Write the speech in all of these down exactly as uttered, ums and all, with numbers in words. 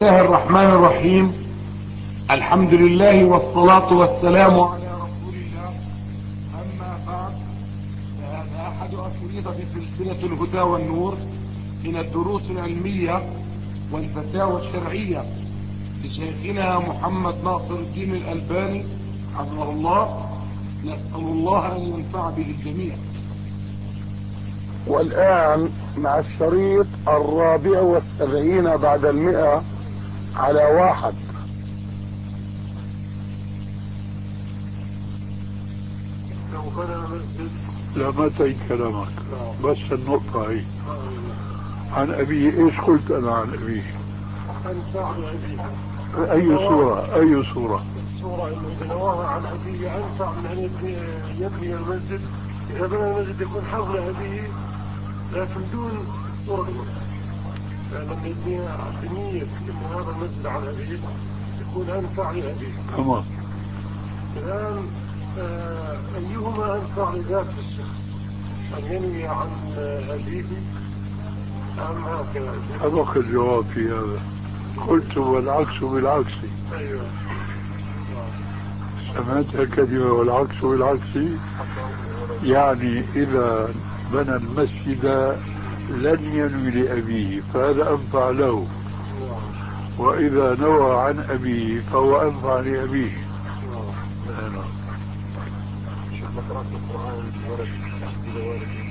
الله الرحمن الرحيم. الحمد لله والصلاة والسلام على رسول الله. أما بعد، فهذا أحد أشرطة سلسلة الهدى والنور من الدروس العلمية والفتاوى الشرعية لشيخنا محمد ناصر الدين الألباني حفظه الله. نسأل الله أن ينفع به الجميع. والآن مع الشريط الرابع والسبعين بعد المئة على واحد. لو بنى مسجد. لا ما تعيد كلامك، بس النقطة هي عن أبيه. إيش قلت أنا عن أبيه؟ عن فعل أبيه. أي صورة أي صورة؟ الصورة إنه إذا نواها عن أبيه أنفع من أن يبني, يبني المسجد. إذا بنى المسجد يكون حول أبيه لكن دون صورة المسجد. فلما يبني بنية إن هذا المسجد عن أبيه يكون أنفع لأبيه. تمام. الآن آه أيهما أنفع لذات الشخص؟ أن ينوي عن أبيه أم هكذا؟ سبق الجواب في هذا، قلت والعكس بالعكس. أيوه. سمعتها كلمة والعكس بالعكس، يعني إذا بنى المسجد لن ينوي لأبيه فهذا أنفع له، وإذا نوى عن أبيه فهو أنفع لأبيه. قرأت القرآن الولد إذا والده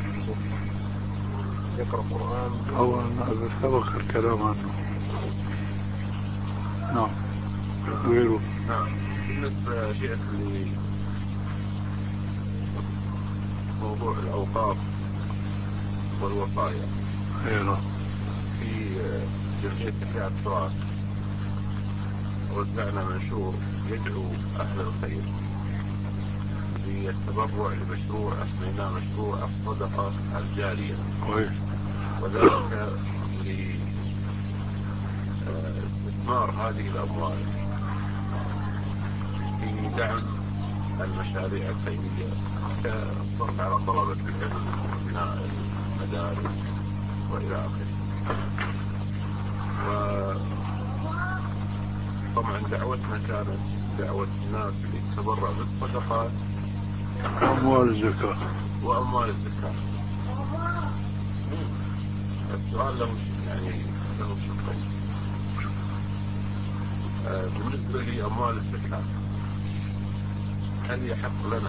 يقرأ القرآن أو هذا سبق الكلام عنه. نعم. غيره. نعم. بالنسبة شيخ لموضوع الأوقاف والوصايا غيره. في جمعية تحية التراث وزعنا منشور يدعو أهل الخير للتبرع لمشروع أسميناه مشروع الصدقة الجارية، وذلك لاستثمار هذه الأموال في دعم المشاريع الخيرية كالصرف على طلبة العلم وبناء المدارس وإلى آخره. وطبعا دعوتنا كانت دعوة الناس للتبرع بالصدقات أموال الزكاة وأموال الزكاة. السؤال له يعني له شقين. آه بالنسبة لأموال الزكاة، هل يحق لنا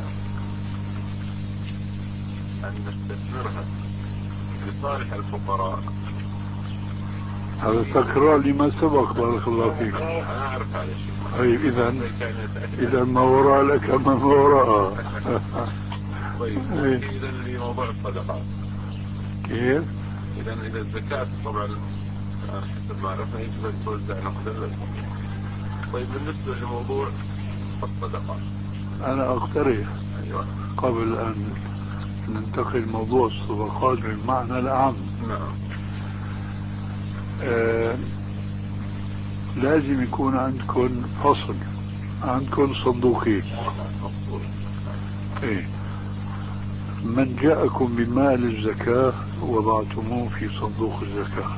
أن نستثمرها لصالح الفقراء؟ هذا تكرار لما سبق. بارك الله فيك. أنا أعرف هذا الشيء. طيب إذا إذا ما وراء لك ما وراء. طيب إذا لموضوع الصدقات كيف؟ إذا إذا الزكاة طبعا حسب ما عرفنا يجب أن توزع نقدا. طيب بالنسبة لموضوع الصدقات أنا أقترح أيوة. قبل أن ننتقل لموضوع الصدقات بالمعنى الأعم. نعم. آه لازم يكون عندكم فصل، عندكم صندوقين. إيه؟ من جاءكم بمال الزكاة وضعتموه في صندوق الزكاة،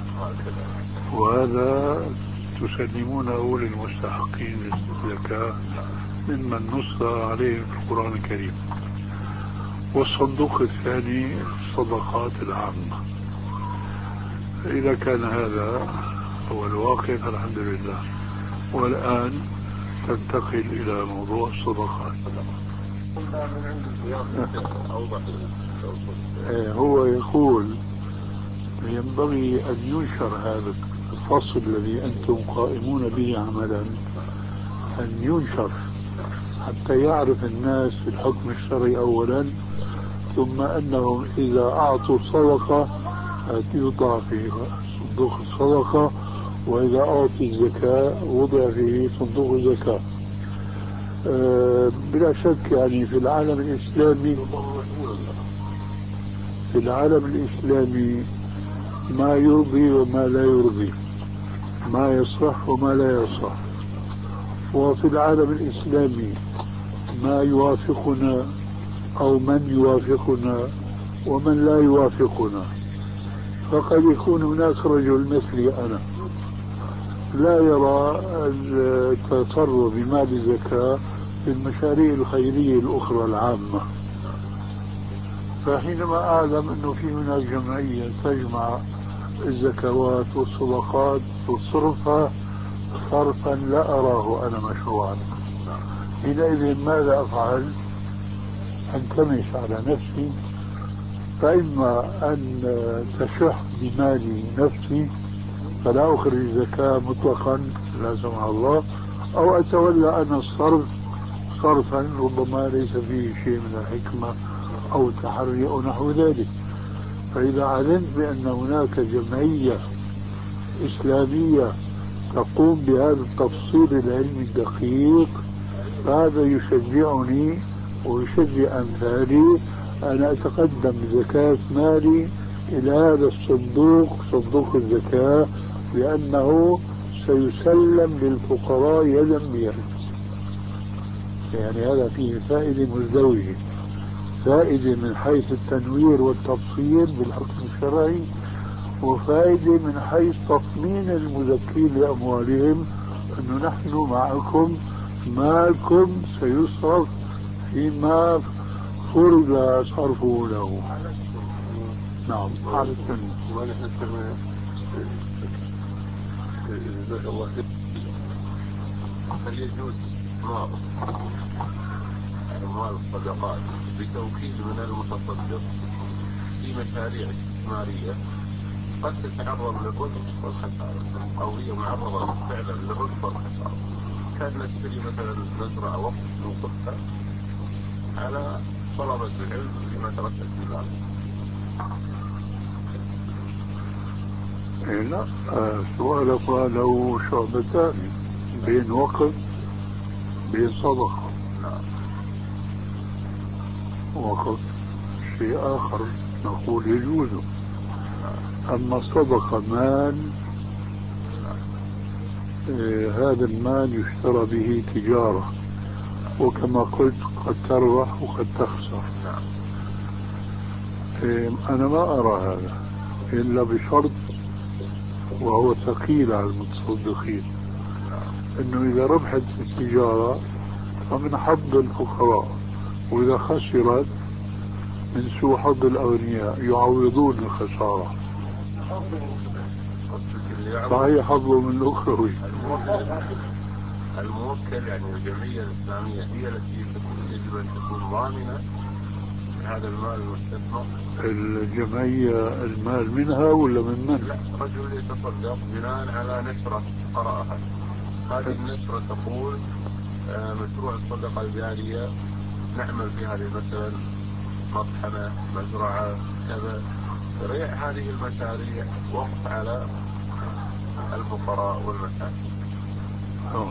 وهذا تسلمونه للمستحقين للزكاة ممن نص عليهم في القرآن الكريم. والصندوق الثاني الصدقات العامة. إذا كان هذا هو الواقع فالحمد لله. والآن تنتقل إلى موضوع الصدقات. هو يقول ينبغي أن ينشر هذا الفصل الذي أنتم قائمون به عملا، أن ينشر حتى يعرف الناس في الحكم الشرعي أولا، ثم أنهم إذا أعطوا صدقة يوضع في صندوق الصدقة، وإذا أعطي الزكاة وضع في صندوق الزكاة. أه بلا شك يعني في العالم الإسلامي في العالم الإسلامي ما يرضي وما لا يرضي، ما يصح وما لا يصح. وفي العالم الإسلامي ما يوافقنا أو من يوافقنا ومن لا يوافقنا. فقد يكون هناك رجل مثلي أنا لا يرى التصرف بمال الزكاة في المشاريع الخيرية الأخرى العامة. فحينما أعلم أنه في هناك جمعية تجمع الزكوات والصدقات وتصرفها صرفا لا أراه أنا مشروعا، حينئذ ماذا أفعل؟ أنكمش على نفسي، فإما أن تشح بمالي نفسي فلا أخرج الزكاة مطلقا لا سمح الله، أو أتولى أنا الصرف صرفا ربما ليس فيه شيء من الحكمة أو تحري أو نحو ذلك. فإذا علمت بأن هناك جمعية إسلامية تقوم بهذا التفصيل العلمي الدقيق فهذا يشجعني ويشجع أمثالي أن أتقدم بزكاة مالي إلى هذا الصندوق، صندوق الزكاة، لأنه سيسلم للفقراء يدا بيد. يعني هذا فيه فائدة مزدوجة، فائدة من حيث التنوير والتفصيل بالحكم الشرعي، وفائدة من حيث تطمين المزكين لأموالهم أنه نحن معكم، مالكم سيصرف فيما فرض صرفه له. نعم على السنة. جزاك الله خير. هل يجوز استثمار أموال الصدقات بتوكيد من المتصدق في مشاريع استثمارية قد تتعرض للربح والخسارة، أو هي معرضة فعلا للربح والخسارة؟ كان نشتري مثلا مزرعة وقت نوقفها على طلبة العلم في مدرسة الله. لا آه سؤالك له شعبتان، بين وقف بين صدقة. نعم. وقف شيء آخر نقول يجوز. أما الصدقة مال، آه هذا المال يشترى به تجارة، وكما قلت قد تربح وقد تخسر. آه أنا ما أرى هذا إلا بشرط وهو ثقيل على المتصدقين، انه اذا ربحت في التجارة فمن حظ الفقراء، واذا خسرت من سوء حظ الاغنياء يعوضون الخسارة. صحيح حظه من الاخروي. الموكل يعني الجمعية الإسلامية هي التي يجب أن تكون ضامنة هذا المال المستثمر. الجمعية المال منها ولا من من؟ لا، رجل يتصدق بناء على نشرة قرأها. هذه النشرة تقول آه مشروع الصدقة الجارية نعمل فيها مثلا مطحنة، مزرعة، كذا. ريع هذه المشاريع وقف على الفقراء والمساكين. أوه.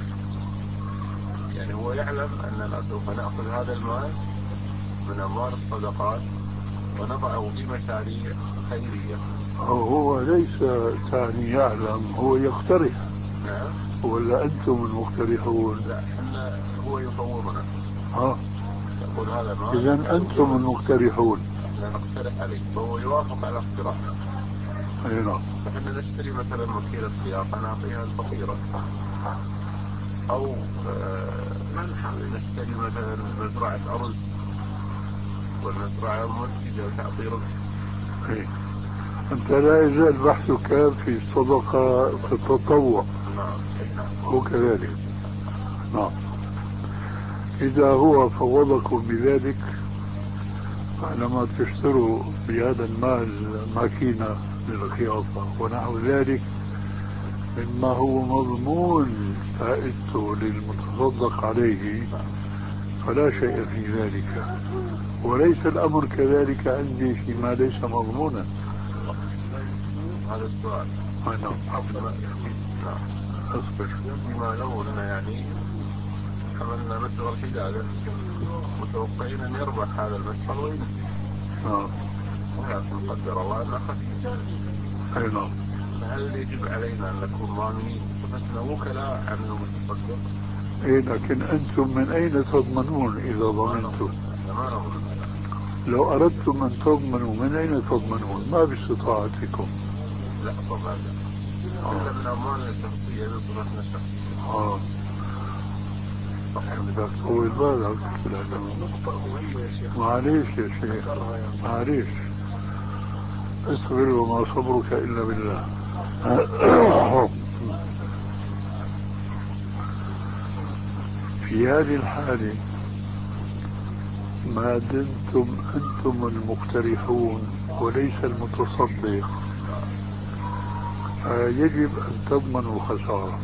يعني هو يعلم أننا سوف نأخذ هذا المال من أموال الصدقات ونضعه في مشاريع خيرية. هو ليس ثاني يعلم، هو يقترح. نعم. ولا أنتم المقترحون؟ لا، احنا هو يفوضنا. ها. يقول هذا مال. إذا أنتم المقترحون. احنا نقترح عليه فهو يوافق على اقتراحنا. أي نعم. فاحنا نشتري مثلا مكيلة خياطة نعطيها الفقيرة، أو آه نشتري مثلا مزرعة أرز والمزرعة منتجة وتعطي ربح. إيه. أنت لا يزال بحثك في الصدقة تتطوع. نعم. هو كذلك. نعم. إذا هو فوضكم بذلك فعندما تشتروا بهذا المال ماكينة للخياطة ونحو ذلك مما هو مضمون فائدته للمتصدق عليه فلا شيء في ذلك، وليس الأمر كذلك عندي فيما ليس مضمونا. هذا السؤال. نعم. أصبر. بما لو أن يعني عملنا مسر الحدادة متوقعين أن يربح هذا المسر وينزل. نعم. ولكن قدر الله أنه خسر. أي نعم. فهل يجب علينا أن نكون ضامنين صفتنا وكلاء عن المتصدق؟ إيه، لكن أنتم من أين تضمنون إذا ضمنتم؟ ما نضمن. لو أردتم أن تضمنوا من أين تضمنون؟ ما باستطاعتكم. لا طبعا لا. إلا من أموال الشخصية خبرتنا الشخصية. اه بدك تطول بالك لأنه نقطة مهمة يا شيخ. معليش يا شيخ معليش، اصبر وما صبرك إلا بالله. في هذه الحالة ما دمتم أنتم المقترحون وليس المتصدق يجب أن تضمنوا الخسارة،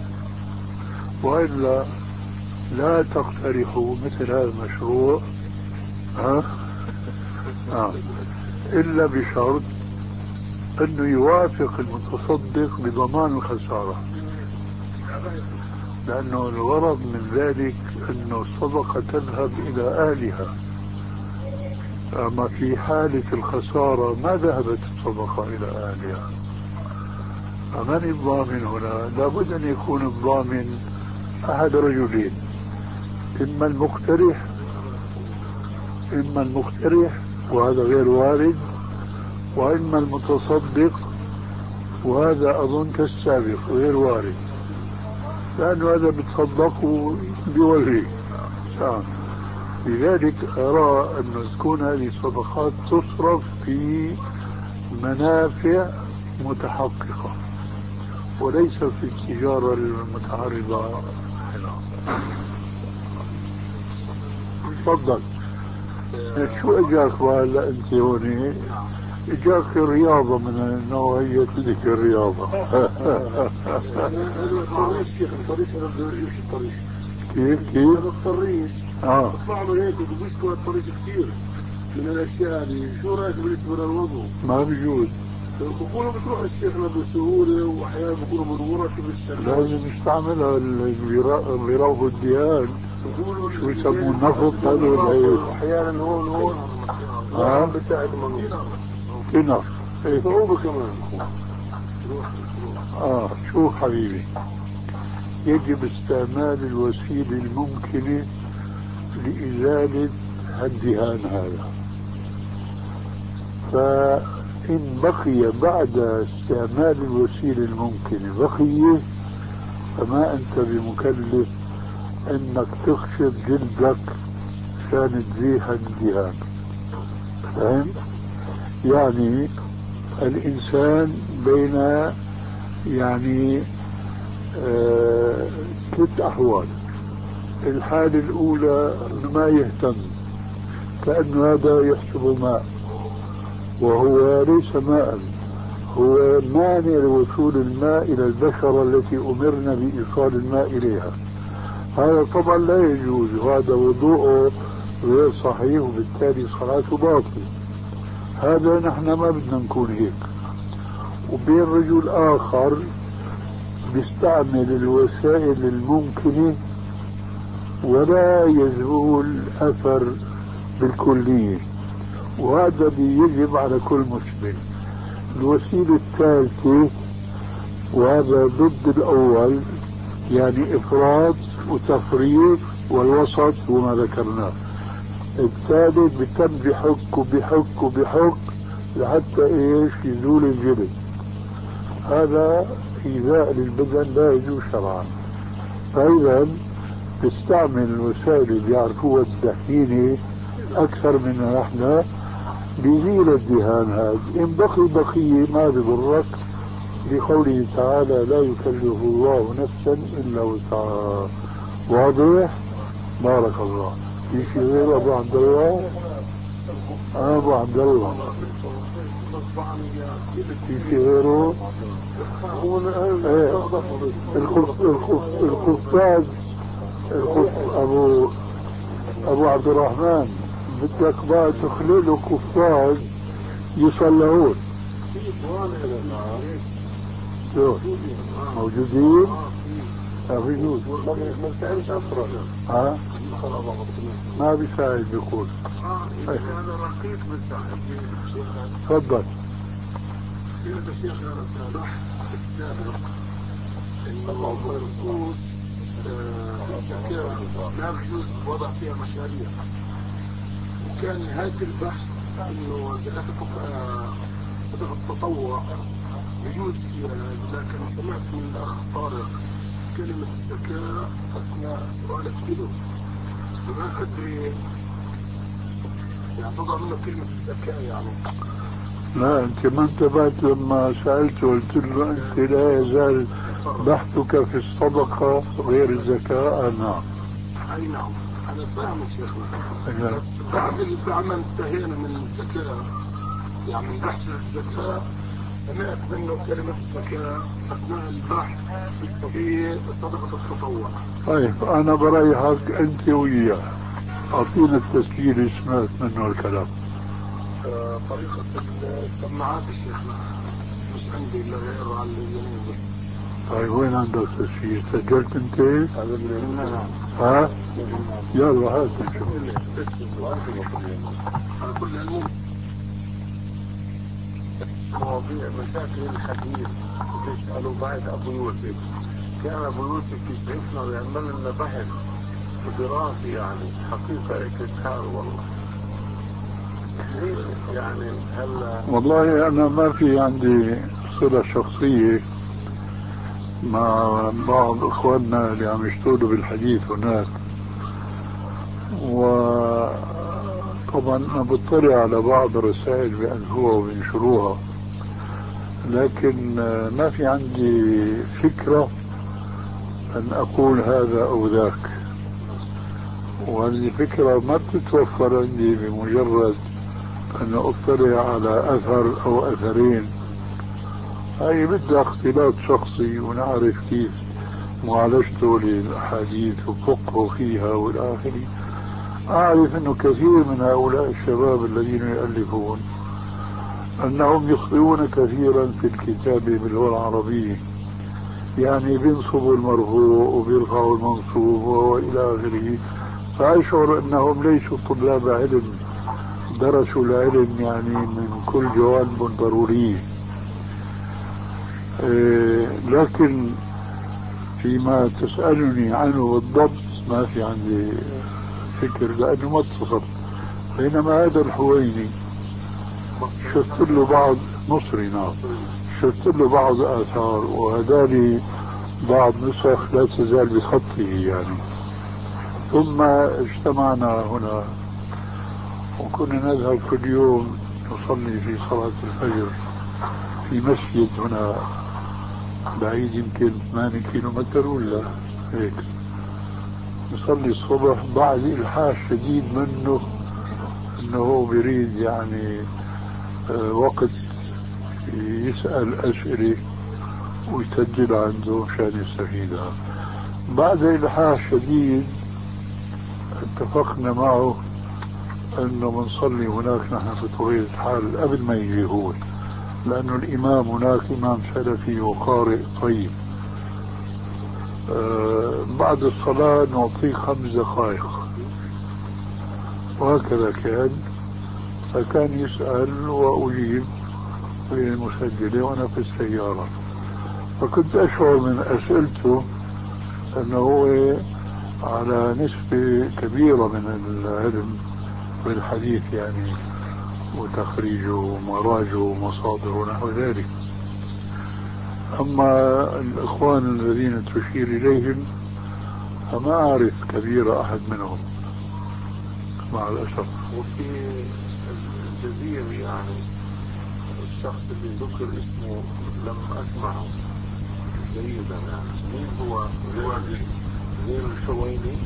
وإلا لا تقترحوا مثل هذا المشروع ها؟ آه. إلا بشرط أنه يوافق المتصدق بضمان الخسارة، لأنه الغرض من ذلك أنه الصدقة تذهب إلى أهلها. أما في حالة الخسارة ما ذهبت الصدقة إلى أهلها. فمن الضامن هنا؟ لابد أن يكون الضامن أحد رجلين، إما المقترح إما المقترح وهذا غير وارد، وإما المتصدق وهذا أظن كالسابق غير وارد، لأنه هذا بتصدق بوجهه. لذلك أرى أن تكون هذه الصدقات تصرف في منافع متحققة وليس في التجارة المتعرضة هنا. تفضل. شو اجاك وهلا انت هون؟ اجاك الرياضة من نوعية تلك الرياضة. الشيخ الطريش هذا يمشي الطريش. كيف كيف؟ الطريش اه اطلع له هيك وبيسكوا الطريش كثير من الاشياء هذه، شو رايك بالنسبة للوضوء؟ ما بيجوز. بقولوا بتروح الشيخنا بسهولة وأحيانا بقولوا بالورق بالشغل. لازم يستعملها اللي بيروحوا الديان، شو يسموه النفط هذول هيك. أحيانا هون هون ها بيساعد المنوط كنف هيك. صعوبة كمان. اه شوف حبيبي، يجب استعمال الوسيلة الممكنة لإزالة الدهان هذا. فإن بقي بعد استعمال الوسيلة الممكنة بقية، فما أنت بمكلف أنك تخشب جلدك عشان تزيح الدهان. فهمت؟ يعني الإنسان بين يعني آه ثلاث أحوال. الحالة الأولى ما يهتم، كأنه هذا يحسب ماء وهو ليس ماء، هو مانع لوصول الماء إلى البشرة التي أمرنا بإيصال الماء إليها. هذا طبعا لا يجوز، وهذا وضوءه غير صحيح وبالتالي صلاته باطل. هذا نحن ما بدنا نكون هيك. وبين رجل آخر بيستعمل الوسائل الممكنة ولا يزول أثر بالكلية، وهذا يجب على كل مسلم. الوسيلة الثالثة وهذا ضد الأول، يعني إفراط وتفريط، والوسط هو ما ذكرناه. الثالث بتم بحك وبحك وبحك لحتى إيش يزول الجلد. هذا إيذاء للبدن لا يجوز شرعا. فإذا تستعمل الوسائل اللي يعرفوها الدهينة أكثر من نحن بيزيل الدهان هذا. إن بقي بقية ما بضرك، لقوله تعالى لا يكلف الله نفسا إلا وسعها. واضح؟ بارك الله. في شيء غير أبو عبد الله؟ أنا أبو عبد الله. في شيء غيره؟ الخفاز أبو أبو عبد الرحمن بدك بقى تخلله قفاز يصلحون. شو موجودين؟ موجود. ها ما بيساعد بيقول. أنا رقيق بساعد. تفضل. سيدة الشيخ أنا سامح السابق إنه الرؤوس الزكاة لا يجوز وضع فيها مشاريع، وكان نهاية البحث إنه زكاة صدقة التطوع يجوز فيها. لكن سمعت من الأخ طارق الزكاة أثناء سؤالك له ما أدري يعني تضع منه كلمة الزكاة يعني. لا أنت ما انتبهت لما سألته قلت له أنت لا يزال بحثك في الصدقة غير الزكاة. نعم. أي نعم أنا فاهم يا شيخنا. نعم. بس بعد بعد ما انتهينا من الزكاة يعني من بحث الزكاة سمعت منه كلمة الزكاة أثناء البحث في صدقة التطوع. طيب أنا بريحك أنت وياه أعطينا التسجيل اللي سمعت منه الكلام. آه، طريقة السماعات يا شيخنا مش عندي إلا غير على اليمين بس. طيب وين عندك تسجيل؟ سجلت أنت؟ ها؟ يلا هات نشوف. على كل علم مواضيع مشاكل الحديث بيسألوا بعد أبو يوسف. كان أبو يوسف يسعفنا ويعمل لنا بحث ودراسي يعني حقيقة اكتشار والله. يعني هلا والله أنا ما في عندي صلة شخصية مع بعض إخواننا اللي عم يشتغلوا بالحديث هناك، وطبعا أنا بطلع على بعض الرسائل بيألفوها وبينشروها، لكن ما في عندي فكرة أن أقول هذا أو ذاك، وهذه الفكرة ما بتتوفر عندي بمجرد أن أطلع على أثر أو أثرين. هاي بدها اختلاط شخصي ونعرف كيف معالجته للأحاديث وفقه فيها والآخر. أعرف أنه كثير من هؤلاء الشباب الذين يؤلفون أنهم يخطئون كثيرا في الكتابة باللغة العربية، يعني بينصبوا المرفوع وبيرفعوا المنصوب وإلى آخره، فأشعر أنهم ليسوا طلاب علم درسوا العلم يعني من كل جوانب ضرورية. إيه لكن فيما تسألني عنه بالضبط ما في عندي فكر لأنه ما اتصل. بينما هذا الحويني شفت له بعض مصري نعم شفت له بعض آثار وهذالي بعض نسخ لا تزال بخطه يعني. ثم اجتمعنا هنا وكنا نذهب كل يوم نصلي في صلاة الفجر في مسجد هنا بعيد يمكن ثمانية كيلو متر ولا هيك. نصلي الصبح بعد إلحاح شديد منه انه هو بيريد يعني وقت يسأل أسئلة ويسجل عنده مشان يستفيدها. بعد إلحاح شديد اتفقنا معه انه بنصلي هناك نحن في طويل الحال قبل ما يجي هو، لانه الامام هناك امام سلفي وقارئ طيب. آه بعد الصلاة نعطيه خمس دقائق وهكذا كان. فكان يسأل وأجيب في المسجلة وأنا في السيارة، فكنت أشعر من أسئلته أنه هو على نسبة كبيرة من العلم بالحديث يعني وتخريجه ومراجعه ومصادره ونحو ذلك. أما الإخوان الذين تشير إليهم فما أعرف كبير أحد منهم مع الأسف. وفي الجزيرة يعني الشخص اللي ذكر اسمه لم أسمعه جيدا يعني مين هو؟ غير الحويني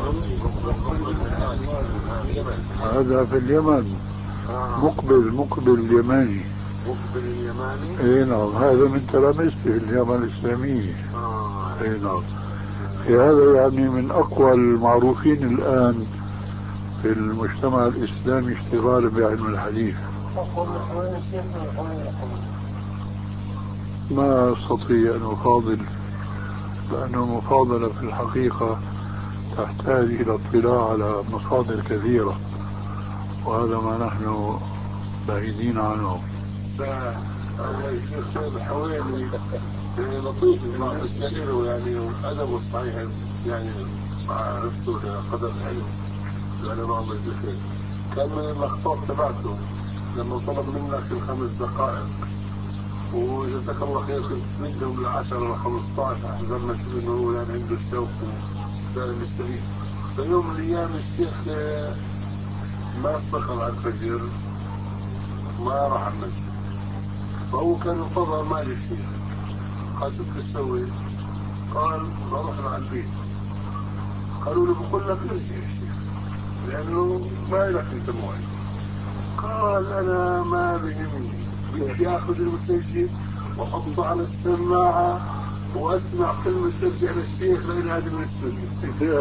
هذا في اليمن. آه. مقبل مقبل اليماني. مقبل اليماني اي نعم هذا من تلامذته في الجامعة الإسلامية. آه. اي نعم هذا يعني من أقوى المعروفين الآن في المجتمع الإسلامي اشتغالا بعلم الحديث. ما أستطيع أن أفاضل لأن المفاضلة في الحقيقة تحتاج إلى اطلاع على مصادر كثيرة وهذا ما نحن بعيدين عنه. لا الله يصير خير الحوالي يعني لطيف من السير يعني أدبه صحيح يعني عرفته لقدر العلم يعني الله يصير خير. كان من الأخطاء تبعته لما طلب منك الخمس دقائق وجزاك الله خير كنت منهم العشرة وخمسطعش أحزر ما شوف إنه هو يعني عنده الشوق وكان مستفيد. فيوم من الأيام الشيخ ما استيقظ على الفجر ما راح على المسجد، فهو كان ينتظر ما جاء الشيخ. قال شو تسوي؟ قال بروح على البيت. قالوا له بقول لك ارجع الشيخ لأنه ما لك أنت موعد. قال أنا ما بهمني، بدي آخذ المسجل وأحطه على السماعة وأسمع كلمة ترجع للشيخ لأن هذا من السنة.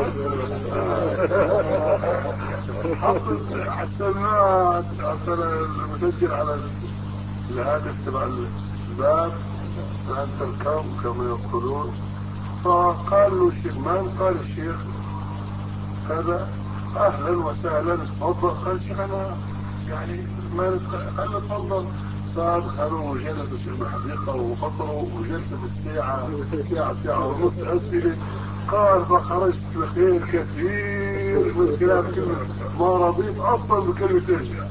حط على السماعة المسجل على الهاتف تبع الباب الانتركم كما يقولون. فقال له الشيخ مان، قال الشيخ هذا اهلا وسهلا تفضل. قال الشيخ انا يعني ما قال له تفضل. فدخلوا وجلسوا الشيخ بالحديقه وفطروا وجلست الساعه ساعه ساعه ونص اسئله. قال فخرجت بخير كثير من خلال كلمه ما رضيت اصلا بكلمه ارجع.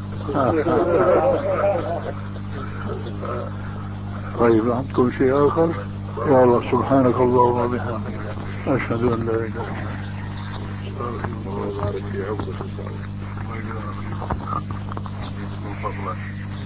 طيب عندكم شيء آخر؟ يا الله سبحانك اللهم وبحمدك أشهد أن لا إله إلا أنت. الله يبارك في عمرك إن شاء الله. من فضلك.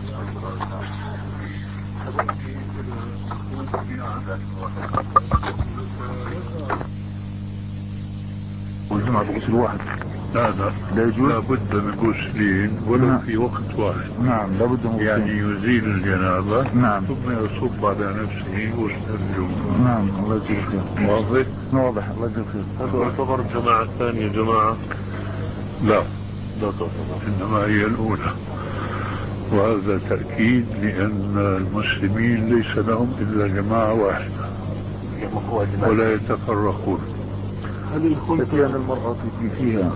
والجمعة بغسل واحد. لا لا لا يجوز؟ لابد من غسلين ولو نعم. في وقت واحد. نعم لابد من غسلين. يعني يزيل الجنابة. نعم. ثم يصب على نفسه غسل الجمعة. نعم الله يجزيك خير. واضح؟ واضح الله يجزيك خير. هذا يعتبر الجماعة الثانية جماعة؟ لا لا تعتبر، إنما هي الأولى، وهذا تأكيد لأن المسلمين ليس لهم إلا جماعة واحدة ولا يتفرقون. هل الخلفة المرأة في فيها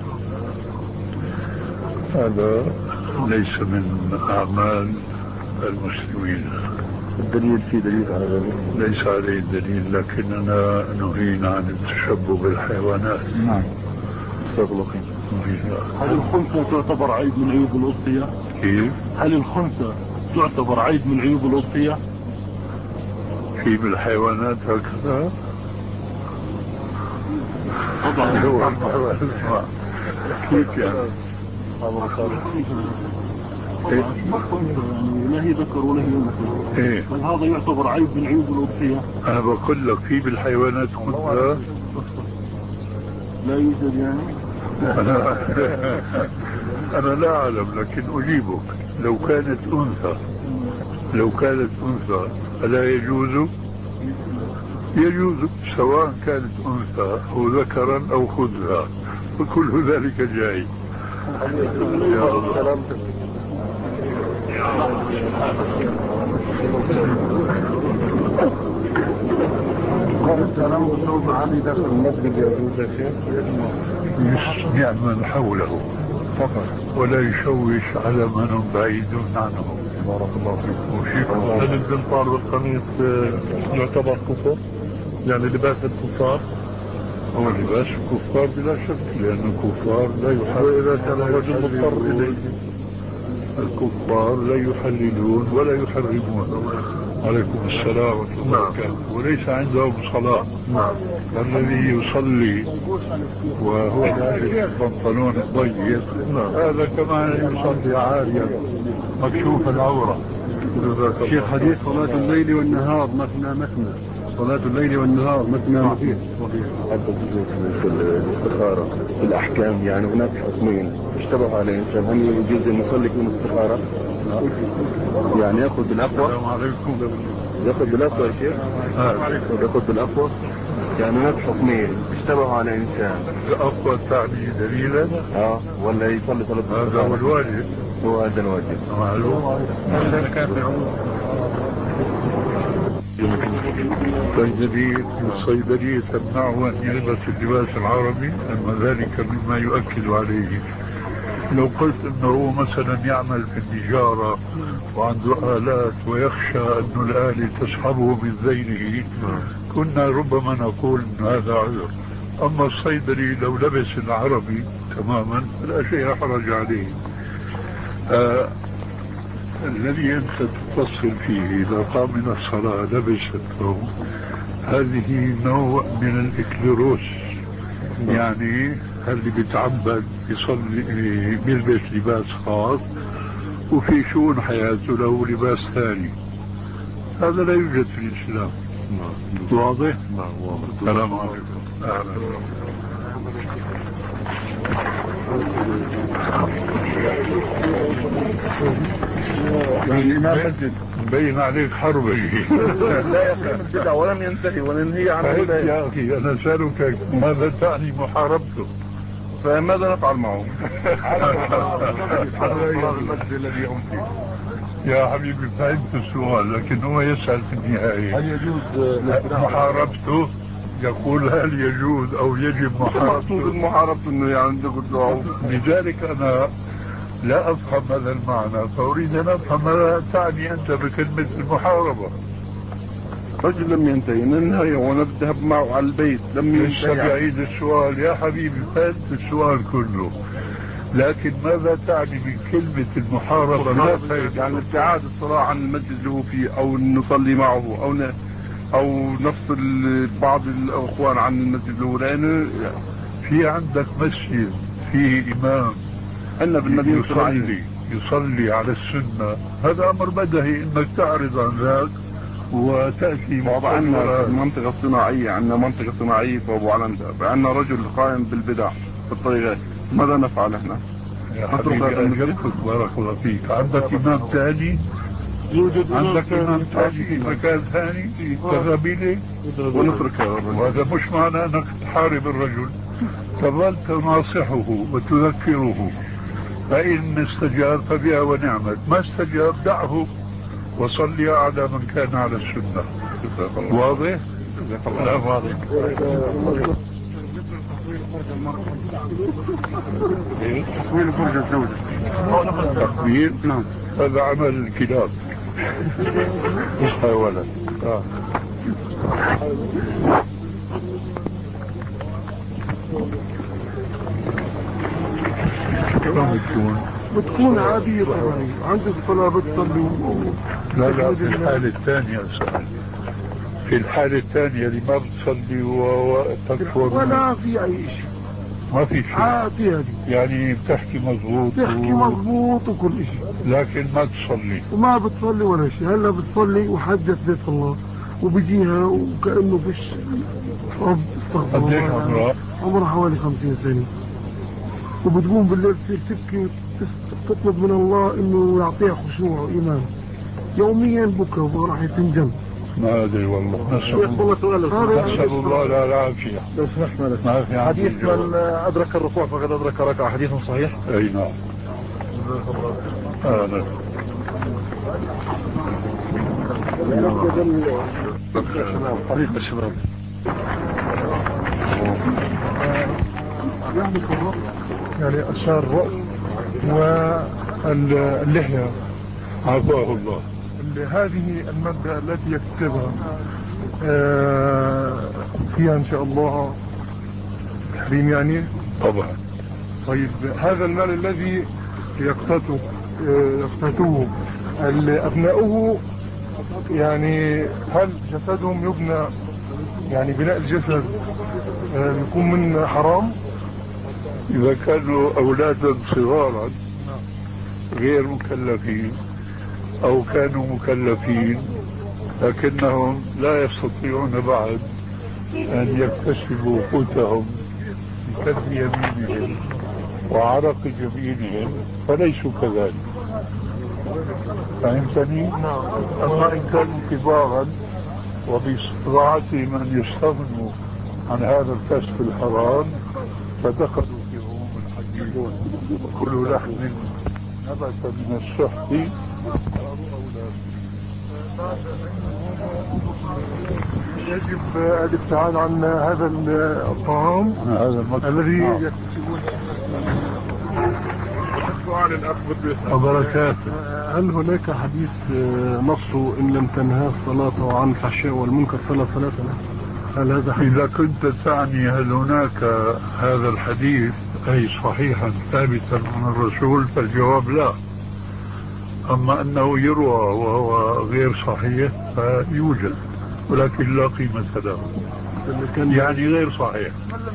هذا ليس من أعمال المسلمين. الدليل في دليل على ذلك؟ ليس عليه دليل، لكننا نهينا عن التشبه بالحيوانات. نعم استغلقين. هل الخنثى تعتبر عيب من عيوب الأضحية؟ كيف؟ هل الخنثى تعتبر عيب من عيوب الأضحية؟ في بالحيوانات هكذا؟ طبعا. كيف يعني؟ إيه؟ يعني لا هي ذكر ولا هي أنثى. إيه؟ بل هذا يعتبر عيب من عيوب الأضحية. أنا بقول لك في بالحيوانات كلها لا يوجد يعني؟ أنا, أنا لا أعلم، لكن أجيبك. لو كانت أنثى لو كانت أنثى ألا يجوز؟ يجوز سواء كانت أنثى أو ذكرا أو خنثى، وكل ذلك جائز. يا الله. يسمع من حوله فقط ولا يشوش على من بعيد عنه. بارك الله فيك. هل البنطال والقميص يعتبر كفر؟ يعني لباس الكفار؟ هو لباس الكفار بلا شك، لأن الكفار لا يحللون. وإذا كان الرجل مضطر إليه؟ الكفار لا يحللون ولا يحرمون. عليكم السلام ورحمة الله وبركاته. وليس عندهم صلاة. نعم. الذي يصلي وهو لابس البنطلون الضيق هذا كمان يصلي عاريا مكشوف العورة. شيخ حديث صلاة الليل والنهار مثنى مثنى، صلاة الليل والنهار مثنى مثنى. حتى في الاستخارة في الأحكام يعني هناك حكمين اشتبه على الإنسان، هل يجوز أن يصلي في الاستخارة؟ يعني يأخذ بالأقوى؟ السلام عليكم. يأخذ بالأقوى يا شيخ؟ يأخذ بالأقوى؟ يعني هناك حكمين اشتبه على إنسان. الأقوى تعني دليلا؟ اه ولا يصلي صلاة هذا هو الواجب. هو هذا الواجب. معلوم. الصيدلية الصيدلية تمنعه أن يلبس اللباس العربي، أما ذلك مما يؤكد عليه. لو قلت أنه مثلا يعمل في التجارة وعنده آلات ويخشى أن الآلة تسحبه من ذيله كنا ربما نقول أن هذا عذر. أما الصيدلي لو لبس العربي تماما فلا شيء حرج عليه. آه الذي أنت تفصل فيه إذا قام من الصلاة لبس الثوب، هذه نوع من الإكليروس. يعني اللي بيتعبد يصلي بيلبس لباس خاص، وفي شؤون حياته له لباس ثاني. هذا لا يوجد في الإسلام. واضح؟ نعم واضح. السلام عليكم. أهلا. الإمام مسجد مبين عليك حربي. لا يقيم البدع ولم ينتهي وننهي عن البدع. يا أخي أنا سألك ماذا تعني محاربته؟ فماذا نفعل معه؟ المسجد الذي هم فيه. يا حبيبي فهمت السؤال، لكن هو يسأل في النهاية هل يجوز محاربته؟ يقول هل يجوز أو يجب محاربته؟ محاربته انه يعني له. لذلك أنا لا أفهم هذا المعنى، فأريد أن أفهم ماذا تعني أنت بكلمة المحاربة. رجل لم ينتهي ننهي ونذهب معه على البيت، لم ينتهي. لسه بعيد السؤال يا حبيبي، فهمت السؤال كله، لكن ماذا تعني من كلمة المحاربة؟ لا فايدة. يعني ابتعاد الصلاة عن المسجد اللي هو فيه، أو نصلي معه، أو ن... أو نفصل بعض الأخوان عن المسجد اللي هو، لأنه في عندك مسجد فيه إمام أن بالنبي يصلي يصلي على السنة، هذا أمر بدهي إنك تعرض عن ذاك وتأتي. وضعنا المنطقة الصناعية، عندنا منطقة صناعية في أبو علمدة، عندنا رجل قائم بالبدع في الطريقات، ماذا نفعل احنا؟ يا حبيبي أجبتك بارك الله فيك. عندك إمام ثاني؟ يوجد عندك إمام ثاني في مكان ثاني تذهبي لي ونتركه، وهذا مش معنى أنك تحارب الرجل. تظل تناصحه وتذكره، فإن استجاب فبها ونعمت، ما استجاب دعه وصلي على من كان على السنة. واضح؟ لا واضح. تحويل فرج الزوجة. تحويل؟ نعم. هذا عمل الكلاب. مش ولد. آه. شلون بتكون؟ بتكون عادية طبعا، عندك الصلاة بتصلي. لا لا، في الحالة الثانية أسأل، في الحالة الثانية اللي ما بتصلي وتكفر ولا في أي شيء، ما في شيء عادي هذه، يعني بتحكي مضبوط بتحكي و... مضبوط وكل شيء، لكن ما تصلي وما بتصلي ولا شيء. هلا بتصلي وحدث بيت الله وبيجيها وكأنه فيش رب. استغفر الله. قديش عمرها؟ عمرها حوالي خمسين سنة، وبتقوم بالليل تصير تبكي وتطلب من الله انه يعطيها خشوع وإيمان. يوميا بكى وراح تنجم. ما ادري والله. نسأل نسأل الله لا العافية. لو سمحت مالك، ما في حديث من أدرك الركوع فقد أدرك ركعة، حديث صحيح؟ أي نعم. هذا حبيب الشباب. يعني أشار الرأس واللحية عافاه الله. هذه المادة التي يكتبها فيها إن شاء الله تحريم يعني. طبعا. طيب هذا المال الذي يقتاته يقتاتوه أبناؤه، يعني هل جسدهم يبنى، يعني بناء الجسد يكون من حرام؟ إذا كانوا أولادا صغارا غير مكلفين أو كانوا مكلفين لكنهم لا يستطيعون بعد أن يكتسبوا قوتهم بكد يمينهم وعرق جبينهم فليسوا كذلك. فهمتني؟ أما إن كانوا كبارا وباستطاعتهم أن يستغنوا عن هذا الكسب الحرام فدخلوا في عموم الحديث. كل لحم نبت من السحت يجب الابتعاد عن هذا الطعام هذا الذي يكتسبون. سؤال الأخ وبركاته. هل هناك حديث نصه إن لم تنهى الصلاة عن الفحشاء والمنكر فلا صلاة له؟ هل هذا حديث؟ إذا كنت تعني هل هناك هذا الحديث أي صحيحا ثابتا عن الرسول فالجواب لا. أما أنه يروى وهو غير صحيح فيوجد، ولكن لا قيمة له، يعني غير صحيح.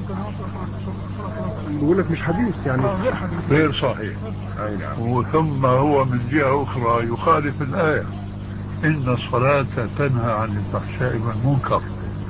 بقول لك مش حديث يعني غير حديث، غير صحيح. وثم هو من جهة أخرى يخالف الآية: إن الصلاة تنهى عن الفحشاء والمنكر.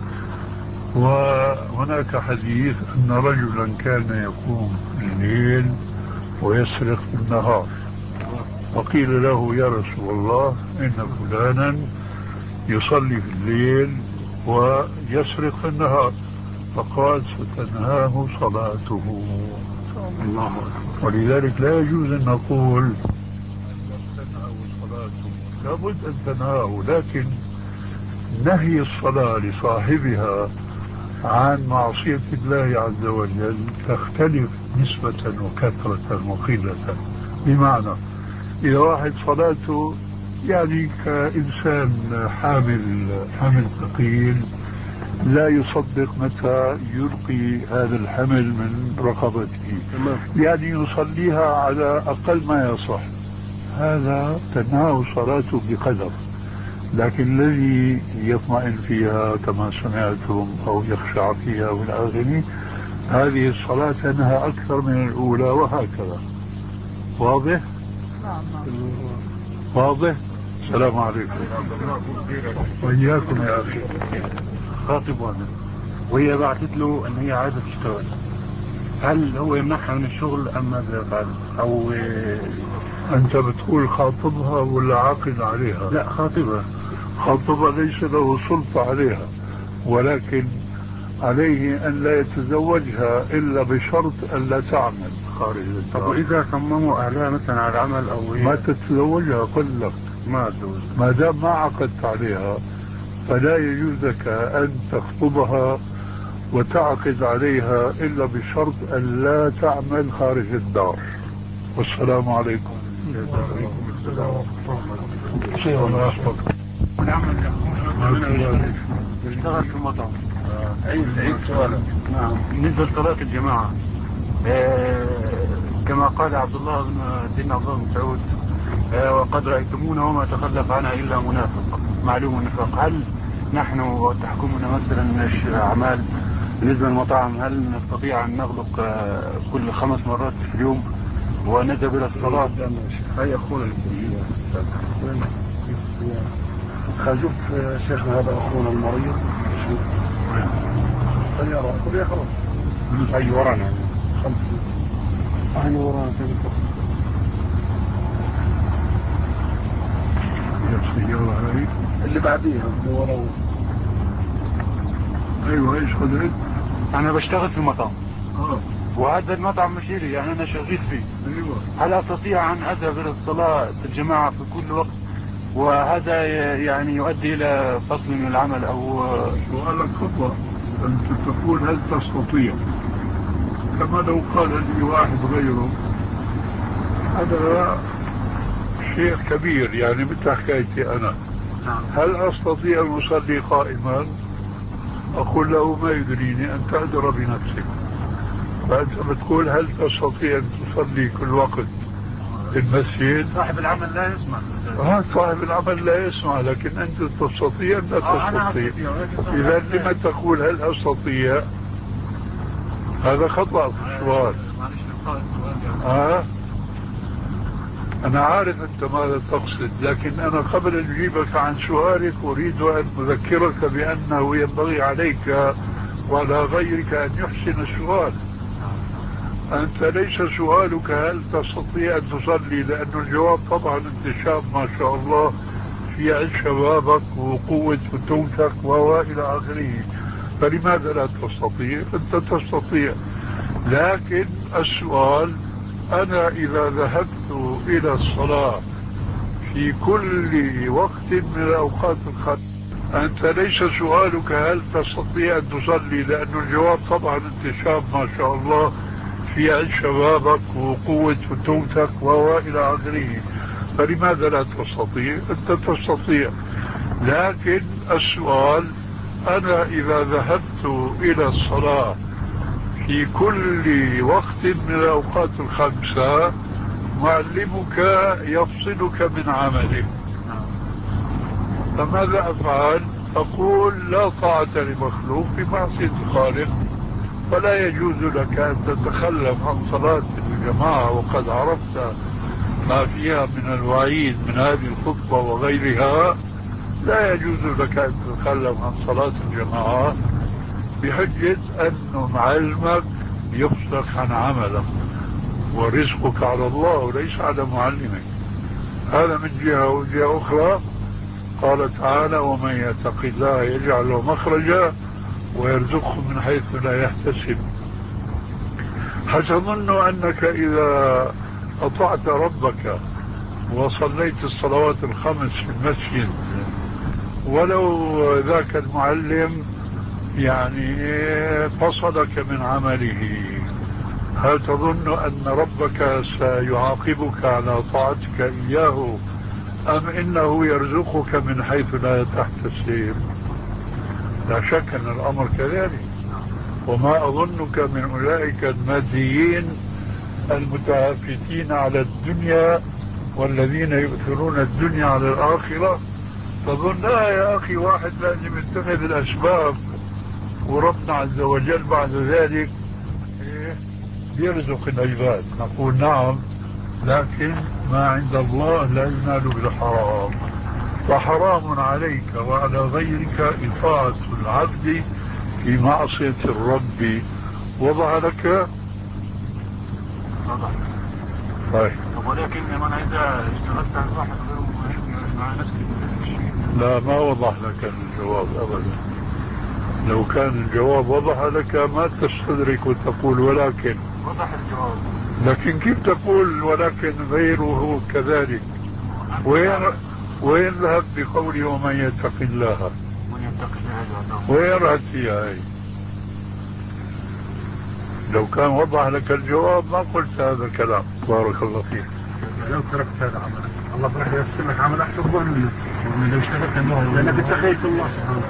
وهناك حديث أن رجلا كان يقوم الليل ويسرق النهار، وقيل له: يا رسول الله، إن فلانا يصلي في الليل ويسرق في النهار. فقال: ستنهاه صلاته. الله. ولذلك لا يجوز أن نقول أن تنهاه صلاته، لابد أن تنهاه، لكن نهي الصلاة لصاحبها عن معصية الله عز وجل تختلف نسبة وكثرة وقلة. بمعنى إذا واحد صلاته يعني كإنسان حامل حمل ثقيل لا يصدق متى يلقي هذا الحمل من رقبته، يعني يصليها على أقل ما يصح، هذا تنهاه صلاته بقدر. لكن الذي يطمئن فيها كما سمعتم أو يخشع فيها من آخره، هذه الصلاة تنهى أكثر من الأولى، وهكذا. واضح؟ نعم نعم. واضح؟ السلام عليكم. وإياكم يا أخي. خاطب واحد وهي بعثت له أن هي عايزة تشتغل، هل هو يمنعها من الشغل أم ماذا يفعل؟ أو أنت بتقول خاطبها ولا عاقد عليها؟ لا، خاطبها. خاطبها ليس له سلطة عليها، ولكن عليه أن لا يتزوجها إلا بشرط أن لا تعمل خارج الدار. طب وإذا صمموا أهلها مثلا على العمل أو ما تتزوجها، قل لك ما أتزوج، ما دام ما عقدت عليها فلا يجوز لك أن تخطبها وتعقد عليها إلا بشرط أن لا تعمل خارج الدار. والسلام عليكم. شيء والله أحفظ. اشتغل في مطعم. عيد عيد سؤالك. نعم. بالنسبة لصلاة الجماعة، آه كما قال عبد الله بن سيدنا عبد الله بن مسعود: آه وقد رأيتمونا وما تخلف عنها إلا منافق معلوم النفاق. هل نحن وتحكمنا مثلا أعمال بالنسبة للمطاعم، هل نستطيع أن نغلق آه كل خمس مرات في اليوم ونذهب إلى الصلاة؟ هيا أخونا خلف شيخنا هذا أخونا المريض. سيارة طبيعة خلاص. أي ورانا خلف أهل ورانا السيارة هاي اللي بعديها اللي وراه. أيوة. إيش خذت؟ أنا بشتغل في مطعم. آه. وهذا المطعم مش لي، يعني أنا شغيل فيه. أيوة. هل أستطيع أن أذهب إلى الصلاة الجماعة في كل وقت، وهذا يعني يؤدي إلى فصل من العمل أو؟ سؤالك خطأ. أنت تقول هل تستطيع، كما لو قال لي واحد غيره هذا شيء كبير، يعني مثل حكايتي أنا: هل أستطيع أن أصلي قائما؟ أقول له: ما يدريني، أنت أدرى بنفسك. فأنت بتقول هل تستطيع أن تصلي كل وقت في المسجد؟ صاحب العمل لا يسمع. ها، صاحب العمل لا يسمع، لكن أنت تستطيع لا تستطيع. إذا لما تقول هل أستطيع؟ هذا خطأ في السؤال. ها؟ أنا عارف أنت ماذا تقصد، لكن أنا قبل أن أجيبك عن سؤالك أريد أن أذكرك بأنه ينبغي عليك وعلى غيرك أن يحسن السؤال. أنت ليس سؤالك هل تستطيع أن تصلي، لأن الجواب طبعا أنت شاب ما شاء الله في عز شبابك وقوة فتوتك وإلى آخره، فلماذا لا تستطيع؟ أنت تستطيع. لكن السؤال: أنا إذا ذهبت إلى الصلاة في كل وقت من الأوقات الخمس، أنت ليس سؤالك هل تستطيع أن تصلي، لأن الجواب طبعا أنت شاب ما شاء الله في عز شبابك وقوة فتوتك وإلى آخره، فلماذا لا تستطيع؟ أنت تستطيع. لكن السؤال: أنا إذا ذهبت إلى الصلاة في كل وقت من الأوقات الخمسة معلمك يفصلك من عمله، فماذا أفعل؟ أقول لا طاعة لمخلوق في معصية الخالق، فلا يجوز لك أن تتخلف عن صلاة الجماعة وقد عرفت ما فيها من الوعيد من هذه الخطبة وغيرها. لا يجوز لك أن تتخلف عن صلاة الجماعة بحجة أن علمك يفصلك عن عملك، ورزقك على الله وليس على معلمك. هذا من جهة. وجهة أخرى قال تعالى: ومن يتق الله يجعل له مخرجا ويرزقه من حيث لا يحتسب. هتظن أنك إذا أطعت ربك وصليت الصلوات الخمس في المسجد ولو ذاك المعلم يعني فصلك من عمله، هل تظن أن ربك سيعاقبك على طاعتك إياه، أم إنه يرزقك من حيث لا تحتسب؟ لا شك أن الأمر كذلك. وما أظنك من أولئك الماديين المتهافتين على الدنيا والذين يؤثرون الدنيا على الآخرة. تظن لا يا أخي، واحد لازم يتخذ الأسباب وربنا عز وجل بعد ذلك يرزق العباد. نقول نعم، لكن ما عند الله لا ينال بالحرام، فحرام عليك وعلى غيرك إطاعة العبد في معصية الرب. وضع لك؟ وضع. طيب. ولكن من إذا اشتغلت على واحد غير مهم مع نفسك. لا، ما وضح لك الجواب أبدا. لو كان الجواب وضح لك ما تستدرك وتقول ولكن. وضح الجواب. لكن كيف تقول ولكن غيره كذلك؟ وين وين ذهب بقوله ومن يتق الله؟ من يتق الله وين رأت فيها هي؟ لو كان وضح لك الجواب ما قلت هذا الكلام. بارك الله فيك. لو تركت هذا العمل الله راح ييسر لك عمل احسن منه. لو اشتغلت النهار لانك اتقيت الله سبحانه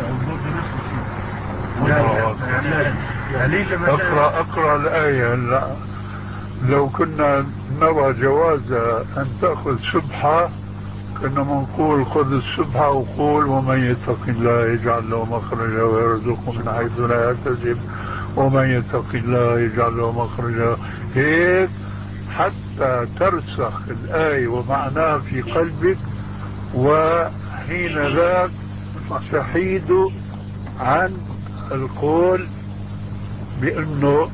وتعالى. اقرا اقرا الايه. لا، لو كنا نرى جواز ان تاخذ سبحه كنا نقول خذ السبحه وقول ومن يتق الله يجعل له مخرجا ويرزقه من حيث لا يحتسب، ومن يتق الله يجعل له مخرجا، هيك حتى ترسخ الآية ومعناها في قلبك، وحين ذاك تحيد عن القول بأنه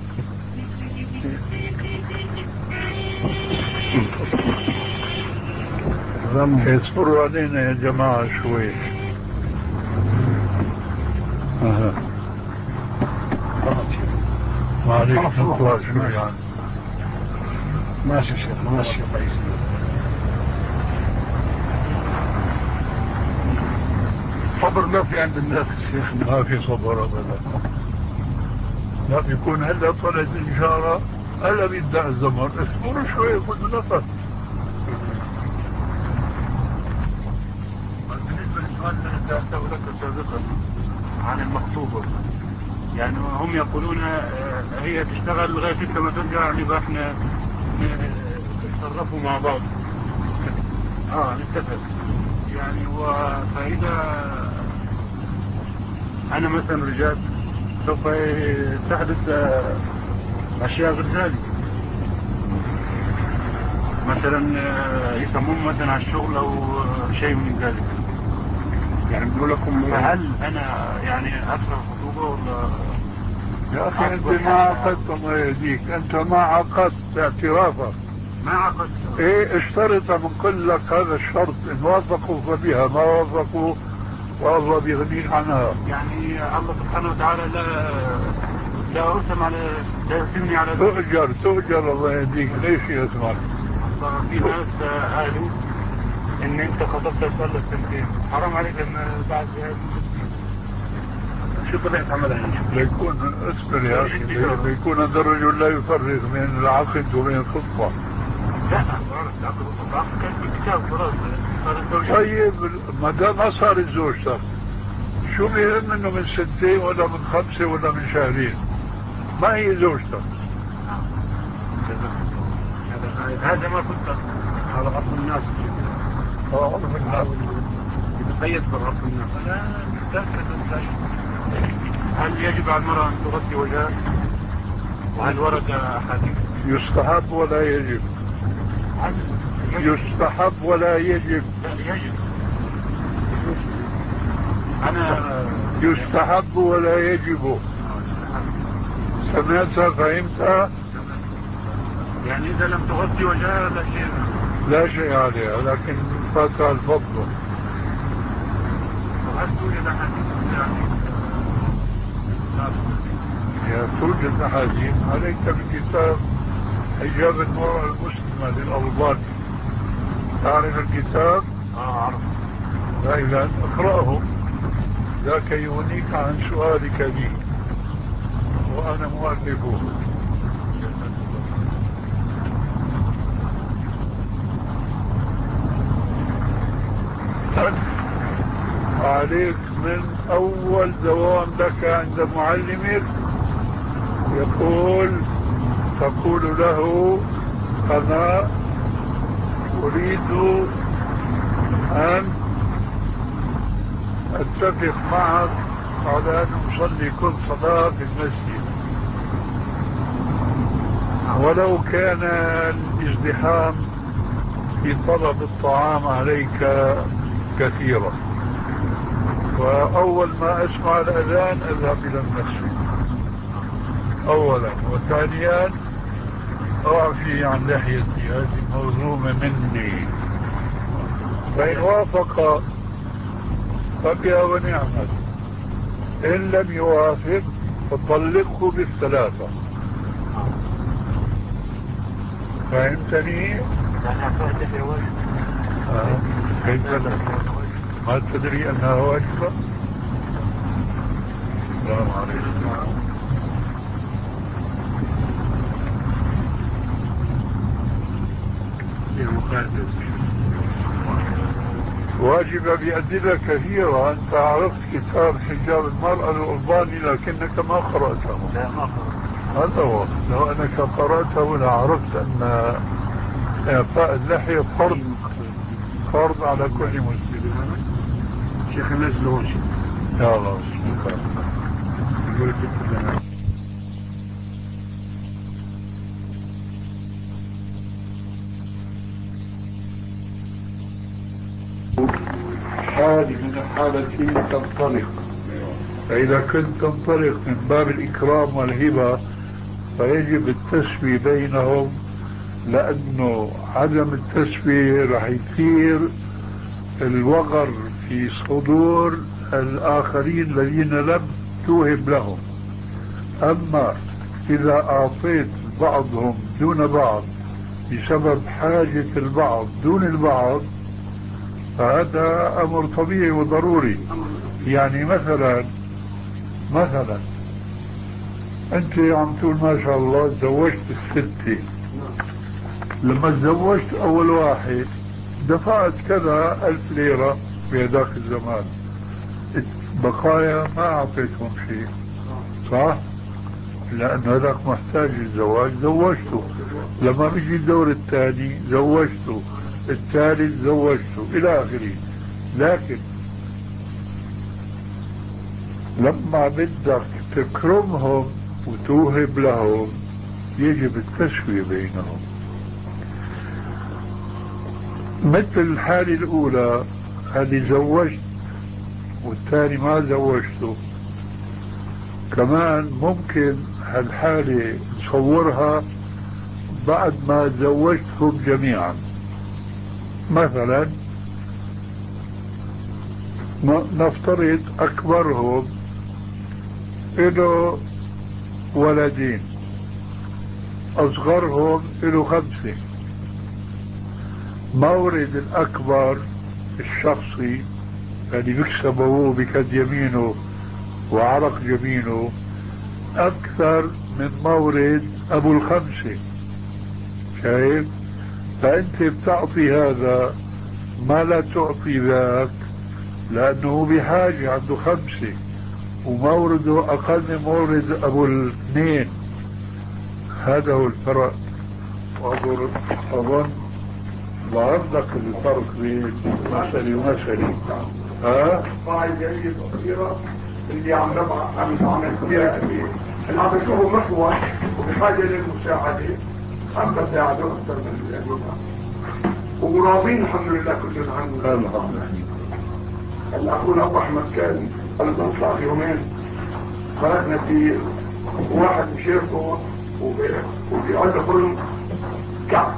يصبروا علينا يا جماعة شوي. أها معليش نطلع شوي يعني. ماشي شيخ ماشي كويس. صبر ما في عند الناس شيخ، ما في صبر ابدا. لا بيكون هلا طلعت الإشارة هلا بيبدأ الزمر، اصبروا شوي خذوا نفس. بالنسبة للسؤال الذي سألته لك سابقا عن المخطوبة، يعني هم يقولون هي تشتغل لغاية لما ترجع نبقى احنا نتصرفوا مع بعض. اه نتفق يعني. وفإذا أنا مثلا رجعت سوف تحدث أشياء غير ذلك، مثلا يسمون مثلا على الشغل أو شيء من ذلك. يعني بيقول لكم هل أنا يعني أكثر خطوبة ولا؟ يا أخي أنت ما عقدت الله يهديك، أنت ما عقدت اعترافك. ما عقدت. إيه اشترط من كل لك هذا الشرط، إن وافقوا فبها، ما وافقوا والله بيغنيك عنها. يعني الله سبحانه وتعالى لا لا أرسم على لا يرسمني على تؤجر تؤجر الله يهديك. ليش يسمعك؟ في ناس قالوا إن أنت خطبت صار لك سنتين، حرام عليك إن بعد هذا شو طلعت عملها؟ ليكون اصبر يا أخي، ليكون هذا الرجل لا يفرق بين العقد وبين الخطبة. لا العقد والخطبة كان في كتاب خلاص. طيب ما دام ما صارت زوجتك شو بيهم انه من سنتين ولا من خمسة ولا من شهرين؟ ما هي زوجتك. هذا ما كنت على عرف الناس اه عرف الناس يتقيد بعرف الناس. أنا متأكد هل يجب على المرأة أن تغطي وجهها؟ وهل ورد أحاديث؟ يستحب ولا يجب؟ يستحب ولا يجب؟ لا يجب. أنا يستحب ولا يجب؟ سمعت فهمت؟ يعني إذا لم تغطي وجهها لا شيء لا شيء عليها، لكن فاتها الفضل. وهل توجد أحاديث يا توجد أحاديث. عليك بكتاب حجاب المرأة المسلمة للألباني. تعرف الكتاب؟ آه أعرف. إذا اقرأه ذاك يغنيك عن سؤالك لي وأنا مؤلفه. عليك من أول دوام لك عند معلمك يقول تقول له أنا أريد أن أتفق معك على أن نصلي كل صلاة في المسجد، ولو كان الازدحام في طلب الطعام عليك كثيرا، وأول ما أسمع الأذان أذهب إلى المسجد أولا، وثانيا أعفي عن لحيتي هذه موزومة مني، فإن وافق فبها ونعمت، إن لم يوافق فطلقه بالثلاثة. فهمتني؟ آه. كيف لا؟ ما تدري أنها واجبة؟ السلام عليكم. واجبة بأدلة كثيرة. أنت عرفت كتاب حجاب المرأة الألباني لكنك ما قرأته. لا ما قرأت. هذا هو. لو أنك قرأته لعرفت أن إعفاء اللحية فرض فرض على كل مسلم. شيخ الناس له شيء. يا الله بسم الله. حال من الحالتين تنطلق، فإذا كنت تنطلق من باب الإكرام والهبة فيجب التسوية بينهم، لأنه عدم التسوية راح يثير الوغر في صدور الآخرين الذين لم توهب لهم. أما إذا أعطيت بعضهم دون بعض بسبب حاجة البعض دون البعض فهذا أمر طبيعي وضروري. يعني مثلا مثلا أنت عم تقول ما شاء الله تزوجت الستة، لما تزوجت أول واحد دفعت كذا ألف ليرة في هذاك الزمان، بقايا ما أعطيتهم شيء، صح؟ لأن هذاك محتاج للزواج زوجته، لما بيجي الدور الثاني زوجته، الثالث زوجته إلى آخره. لكن لما بدك تكرمهم وتوهب لهم يجب التسوية بينهم. مثل الحالة الأولى اللي زوجت والثاني ما زوجته، كمان ممكن هالحالة نصورها بعد ما زوجتهم جميعا. مثلا نفترض أكبرهم له ولدين، أصغرهم له خمسة. مورد الأكبر الشخصي اللي بيكسب أبوه بكد يمينه وعرق جبينه أكثر من مورد أبو الخمسة، شايف؟ فأنت بتعطي هذا ما لا تعطي ذاك، لأنه بحاجة عنده خمسة ومورده أقل من مورد أبو الاثنين. هذا هو الفرق. أظن أظن لعندك الفرق بين مسألة ومسألة. ها؟ طاعي جيد وكثيرة اللي عم نبع عم نعمل فيها اللي اللي عم بشوفه محور وبحاجة للمساعدة عم بساعده أكثر من الأمينة ومراضين الحمد لله كلنا عنه. الحمد هلا أخونا أبو أحمد كان قبل ما نطلع بيومين خرجنا في واحد مشيركه وفي عنده فرن كعك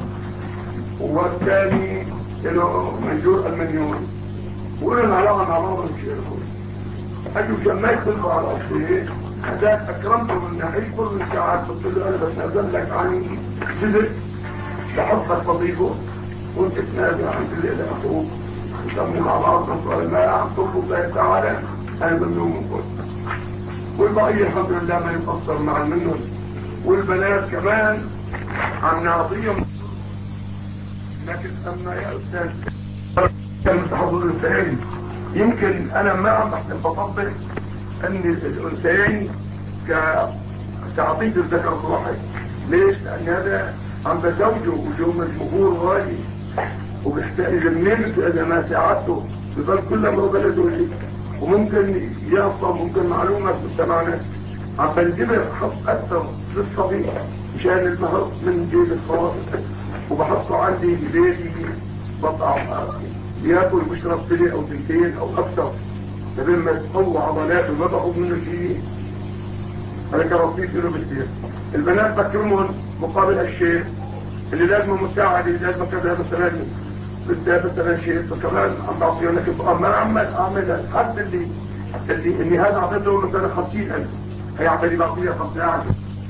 والثاني له منجور المليون وقلنا علاقة مع بعض مشيركه أجوا كان ما يختلفوا على شيء حداك أكرمته من ناحية فرن الكعك قلت له أنا بس نازل لك عن جزء لحصلك تضيفه وانت تنازل عن جزء لأخوك وسموا مع بعض نصر ما عم تطلب الله تعالى أنا ممنون من كل والبقية الحمد لله ما يقصر مع المنهم والبنات كمان عم نعطيهم لكن أما يا أستاذ كان تحضر الأنثيين يمكن أنا ما عم بحسن بطبق أن الأنثيين كتعطيل الذكر الواحد. ليش؟ لأن هذا عم بزوجه وجوم المهور غالي وبيحتاج جميلته إذا ما ساعدته بظل كل ما بلده لي وممكن يعصم ممكن معلومة في مجتمعنا عم بنجبر حط أكثر للصبي مشان المهر من جيب الخاص وبحطه عندي ببيتي بطعم ياكل ويشرب سنة أو سنتين أو أكثر لبين ما تقوى عضلاته وما باخذ منه شيء. هذا كرصيد له بكثير. البنات بكرمهم مقابل هالشيء اللي لازم مساعدة لازم كذا مثلا بدها مثلا شيء فكمان عم بعطيه لك ما عمل اعمل الحد اللي اللي اني هذا اعطيته مثلا خمسين ألف هيعطي لي بعطيه خمسين ألف.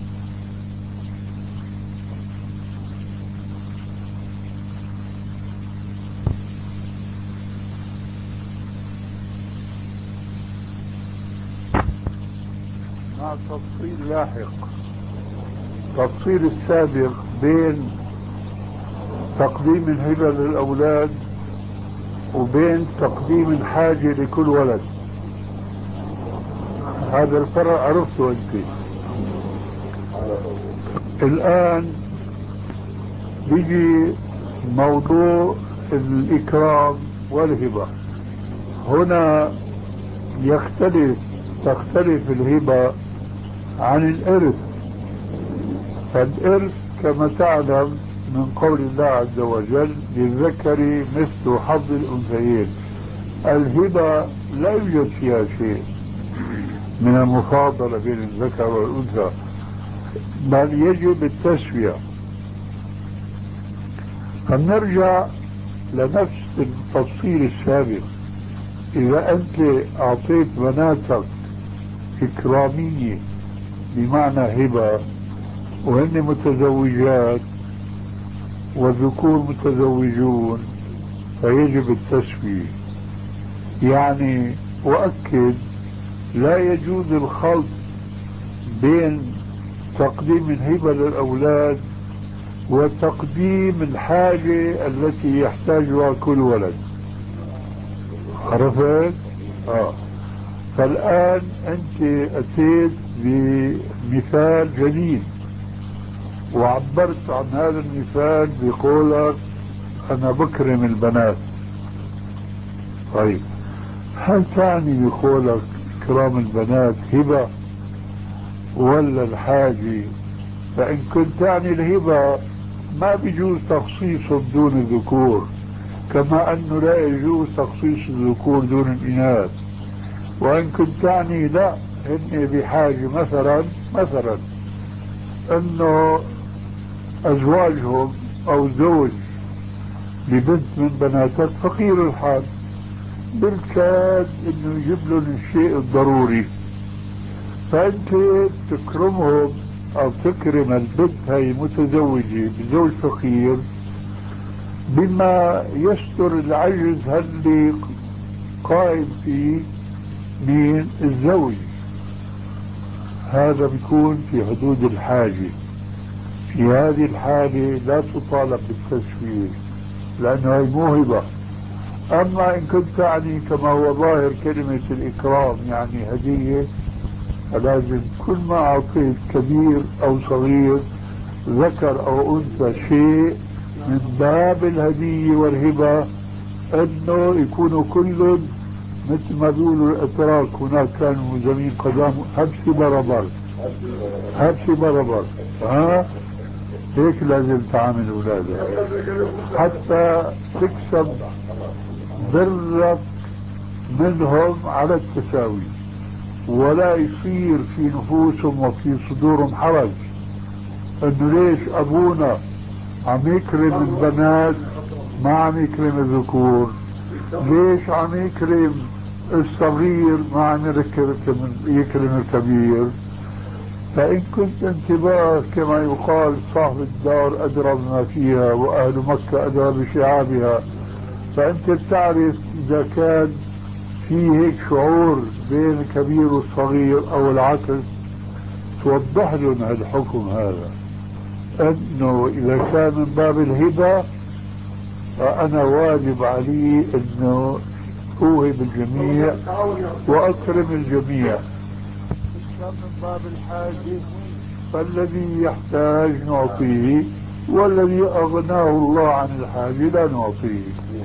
مع تفصيل لاحق. تفصيل السابق بين تقديم الهبة للأولاد وبين تقديم الحاجة لكل ولد، هذا الفرق عرفته أنت. الآن بيجي موضوع الإكرام والهبة. هنا يختلف تختلف الهبة عن الإرث. فالإرث كما تعلم من قول الله عز وجل للذكر مثل حظ الأنثيين. الهبة لا يوجد فيها شيء من المفاضلة بين الذكر والأنثى، بل يجب التسوية. فنرجع لنفس التفصيل السابق. إذا أنت أعطيت بناتك إكرامية بمعنى هبة وهن متزوجات والذكور متزوجون فيجب التسوية. يعني وأكد لا يجوز الخلط بين تقديم الهبة للأولاد وتقديم الحاجة التي يحتاجها كل ولد. عرفت؟ آه. فالآن أنت أتيت بمثال جديد وعبرت عن هذا المثال بقولك أنا بكرم البنات. طيب هل تعني بقولك إكرام البنات هبة ولا الحاجة؟ فإن كنت تعني الهبة ما بيجوز تخصيصه دون الذكور، كما أنه لا يجوز تخصيص الذكور دون الإناث. وإن كنت تعني لا هن بحاجة مثلا مثلا أنه أزواجهم أو زوج لبنت من بناتك فقير الحال بالكاد أنه يجيب لهم الشيء الضروري، فأنت تكرمهم أو تكرم البنت هاي متزوجة بزوج فقير بما يستر العجز اللي قائم فيه من الزوج. هذا بيكون في حدود الحاجة. في هذه الحالة لا تطالب بالتسوية لأنه هي موهبة. أما إن كنت تعني كما هو ظاهر كلمة الإكرام يعني هدية، فلازم كل ما أعطيت كبير أو صغير ذكر أو أنثى شيء من باب الهدية والهبة أنه يكونوا كل مثل ما بيقولوا الأتراك هناك كانوا زمين قدام هبسي بربر هبسي بربر ها هيك لازم تعامل أولادك حتى تكسب برك منهم على التساوي ولا يصير في نفوسهم وفي صدورهم حرج انه ليش ابونا عم يكرم البنات ما عم يكرم الذكور، ليش عم يكرم الصغير ما عم يكرم الكبير. فإن كنت انتباه كما يقال صاحب الدار أدرى بما فيها وأهل مكة أدرى بشعابها، فأنت بتعرف إذا كان في هيك شعور بين الكبير والصغير أو العكس توضح لهم هالحكم هذا، أنه إذا كان من باب الهبة فأنا واجب علي أنه أوهب الجميع وأكرم الجميع. كان من باب الحاجة فالذي يحتاج نعطيه والذي أغناه الله عن الحاجة لا نعطيه.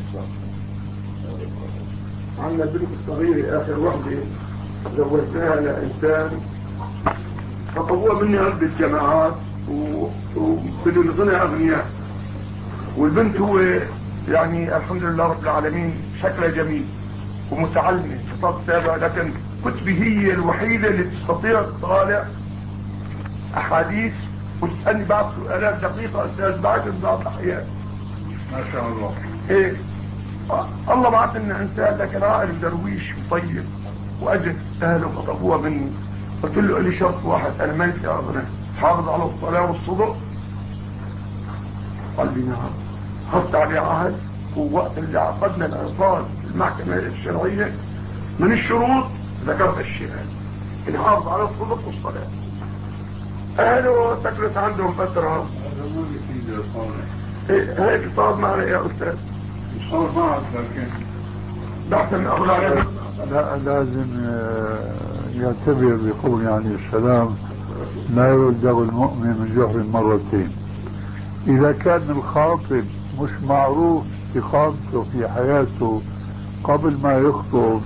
عندنا بنت صغيرة آخر وحدة زوجناها لإنسان فطبوها مني قلب الجماعات وبدون يظنها أغنياء، والبنت هو يعني الحمد لله رب العالمين شكلها جميل ومتعلمة في صف سابع، لكن كتبي هي الوحيدة اللي تستطيع تطالع أحاديث وتسألني بعض سؤالات دقيقة أستاذ بعد بعض الأحيان. ما شاء الله. إيه الله بعث لنا إنسان لكن عائل درويش وطيب وأجل أهله خطبوها مني. قلت له لي شرط واحد أنا ما يمكن أغنى، حافظ على الصلاة والصدق. قال لي نعم. حصت عليه عهد، ووقت اللي عقدنا العقاد المحكمة الشرعية من الشروط ذكرت الشيء اللي حافظ على الصدق والصلاة. أهله سكنت عندهم فترة. إيه هيك صار معنا يا أستاذ. صار معك لكن بحسن أخلاق. لا لازم يعتبر بقول يعني السلام لا يلدغ المؤمن من جهر مرتين. إذا كان الخاطب مش معروف استقامته في حياته قبل ما يخطب،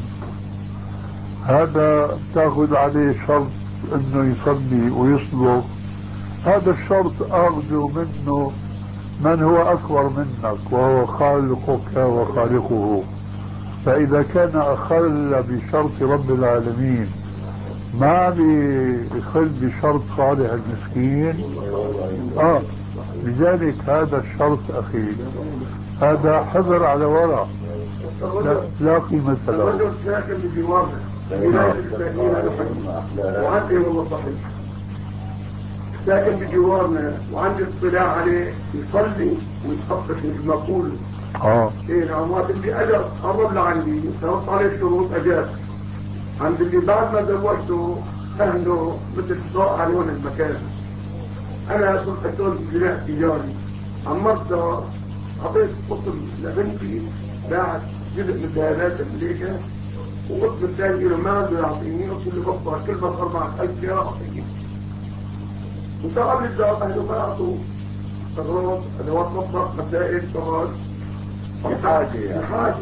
هذا تاخذ عليه شرط انه يصلي ويصدق. هذا الشرط اخذه منه من هو اكبر منك وهو خالقك وخالقه. فاذا كان اخل بشرط رب العالمين ما بيخل بشرط صالح المسكين اه لذلك هذا الشرط اخي هذا حذر على وراء لا, لا قيمة له. الرجل ساكن بجوارنا ولاية الساكنين وعندي والله صحيح ساكن بجوارنا وعندي اطلاع عليه يصلي ويتخطط مثل ما اقول. اه ايه نعم. وقت اللي اجى قرب لعندي صرفت عليه شروط اجاز. عند اللي بعد ما زوجته اهله مثل ضاق عليهم المكان. انا كنت اشتغل في بناء تجاري، عمرت عطيت قسم لبنتي باعت جزء من ذهبات امريكا وقسم الثاني له ما بده يعطيني، قلت له بطل كل ما صار معك ألف ليره اعطيني. وصار لي الجواب اهله ما اعطوا اغراض ادوات مطبخ مسائل شغل الحاجه يعني الحاجه.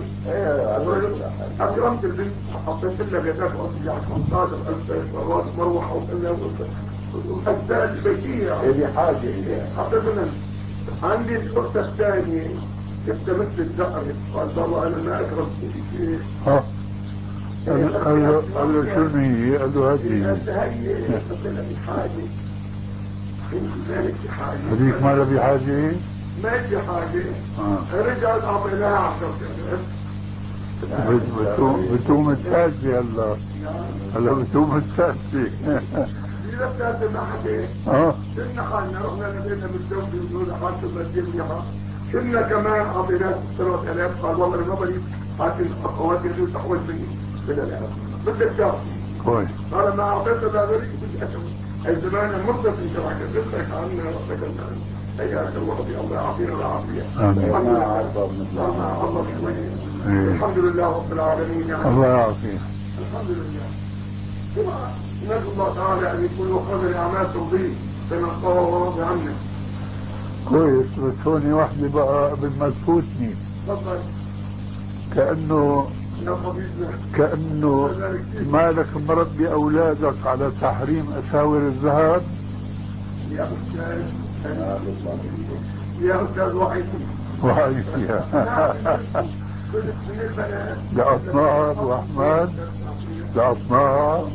اكرمت البنت حطيت لها بيتات وقصدي على خمسطعش ألف اغراض مروحه وكلها والأجزاء البيتية هذه حاجة. حطيت لها. عندي الأخت الثانية كنت مثل الزهر قال والله أنا ما أكرم شيء. ها قال له شو هي؟ قال له هذه هي قلت لها بحاجة انت مالك بحاجة. هذيك ما لها بحاجة؟ مالك بحاجة. رجعت أعطيناها عشرة آلاف. بتوم الثالثة هلا هلا بتوم الثالثة. إذا الثالثة ما حكي اه كنا خالنا رحنا لبينا بالزوج ونقول حاطة مدينة كنا كمان أعطيناه ستة آلاف. قال والله نظري حاطين أخواتي يدو تحول مني بدك تعطي. كويس. قال ما أعطيته لا غيرك بدي أشوف الزمان مرضى في شرعك قلتك عنا وتكلنا حياك الله ربي الله يعطينا العافية. الحمد لله الله شوية. الحمد لله رب العالمين يعني. الله يعافيك. الحمد لله. نسأل الله تعالى أن يكون وقدر الأعمال ترضيه بما قال وراضي عنه كويس، بس هوني وحدة بقى قبل ما تفوتني. تفضل. كأنه يا حبيبنا كأنه مالك مربي أولادك على تحريم أساور الذهب. يا أستاذ يا أستاذ وحيد وهي فيها ده أطناب وأحمد، ده أطناب.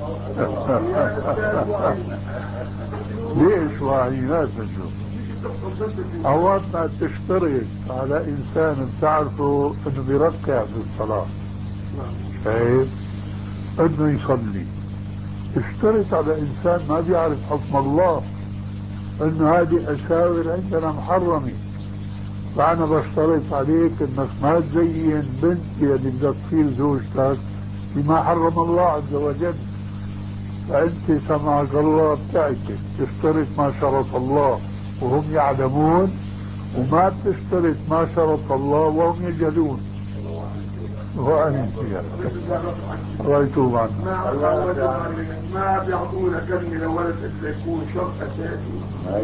ليش وعي؟ لازم تشوف أول ما تشترط على إنسان بتعرفه إنه بيركع بالصلاة، شايف؟ إنه يصلي، اشترط على إنسان ما بيعرف حكم الله إنه هذه أساور عندنا محرمة، فأنا بشترط عليك إنك ما تزين بنتي اللي بدك تصير زوجتك بما حرم الله عز وجل، فأنت سمعك الله بتعكس تشترط ما شرط الله وهم يعلمون، وما بتشترط ما شرط الله وهم يجهلون. وأنت يا الله يتوب عنك. ما بيعطونا كلمة لولد إلا يكون شرط أساسي.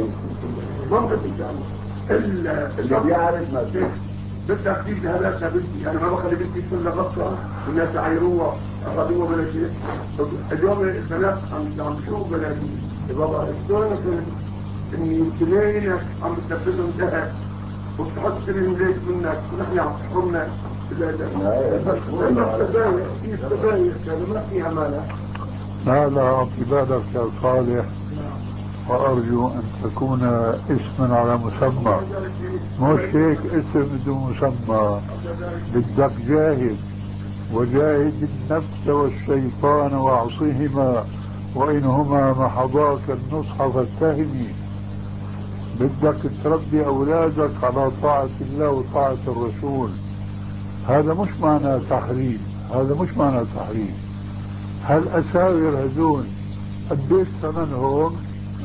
إلا اللي بيعرف ما فيه بدك تجيب هذا بنتي، أنا ما بخلي بنتي تكون غصة والناس يعيروها أخذوها بلا شيء. اليوم البنات عم عم بشوفوا بناتي بابا شلون إني يمكنينك عم بتلبسهم ذهب وتحط كلهم ليش منك ونحن عم تحرمنا. لا لا السبايا في السبايا كانوا ما فيها مانع. لا لا أعطي بالك يا صالح، وأرجو أن تكون اسما على مسمى، مش هيك اسم بدون مسمى. بدك جاهد، وجاهد النفس والشيطان واعصهما وإنهما محضاك النصح فاتهمي. بدك تربي أولادك على طاعة الله وطاعة الرسول. هذا مش معنى تحريم، هذا مش معنى تحريم. هالأساور هذول قديش ثمنهم؟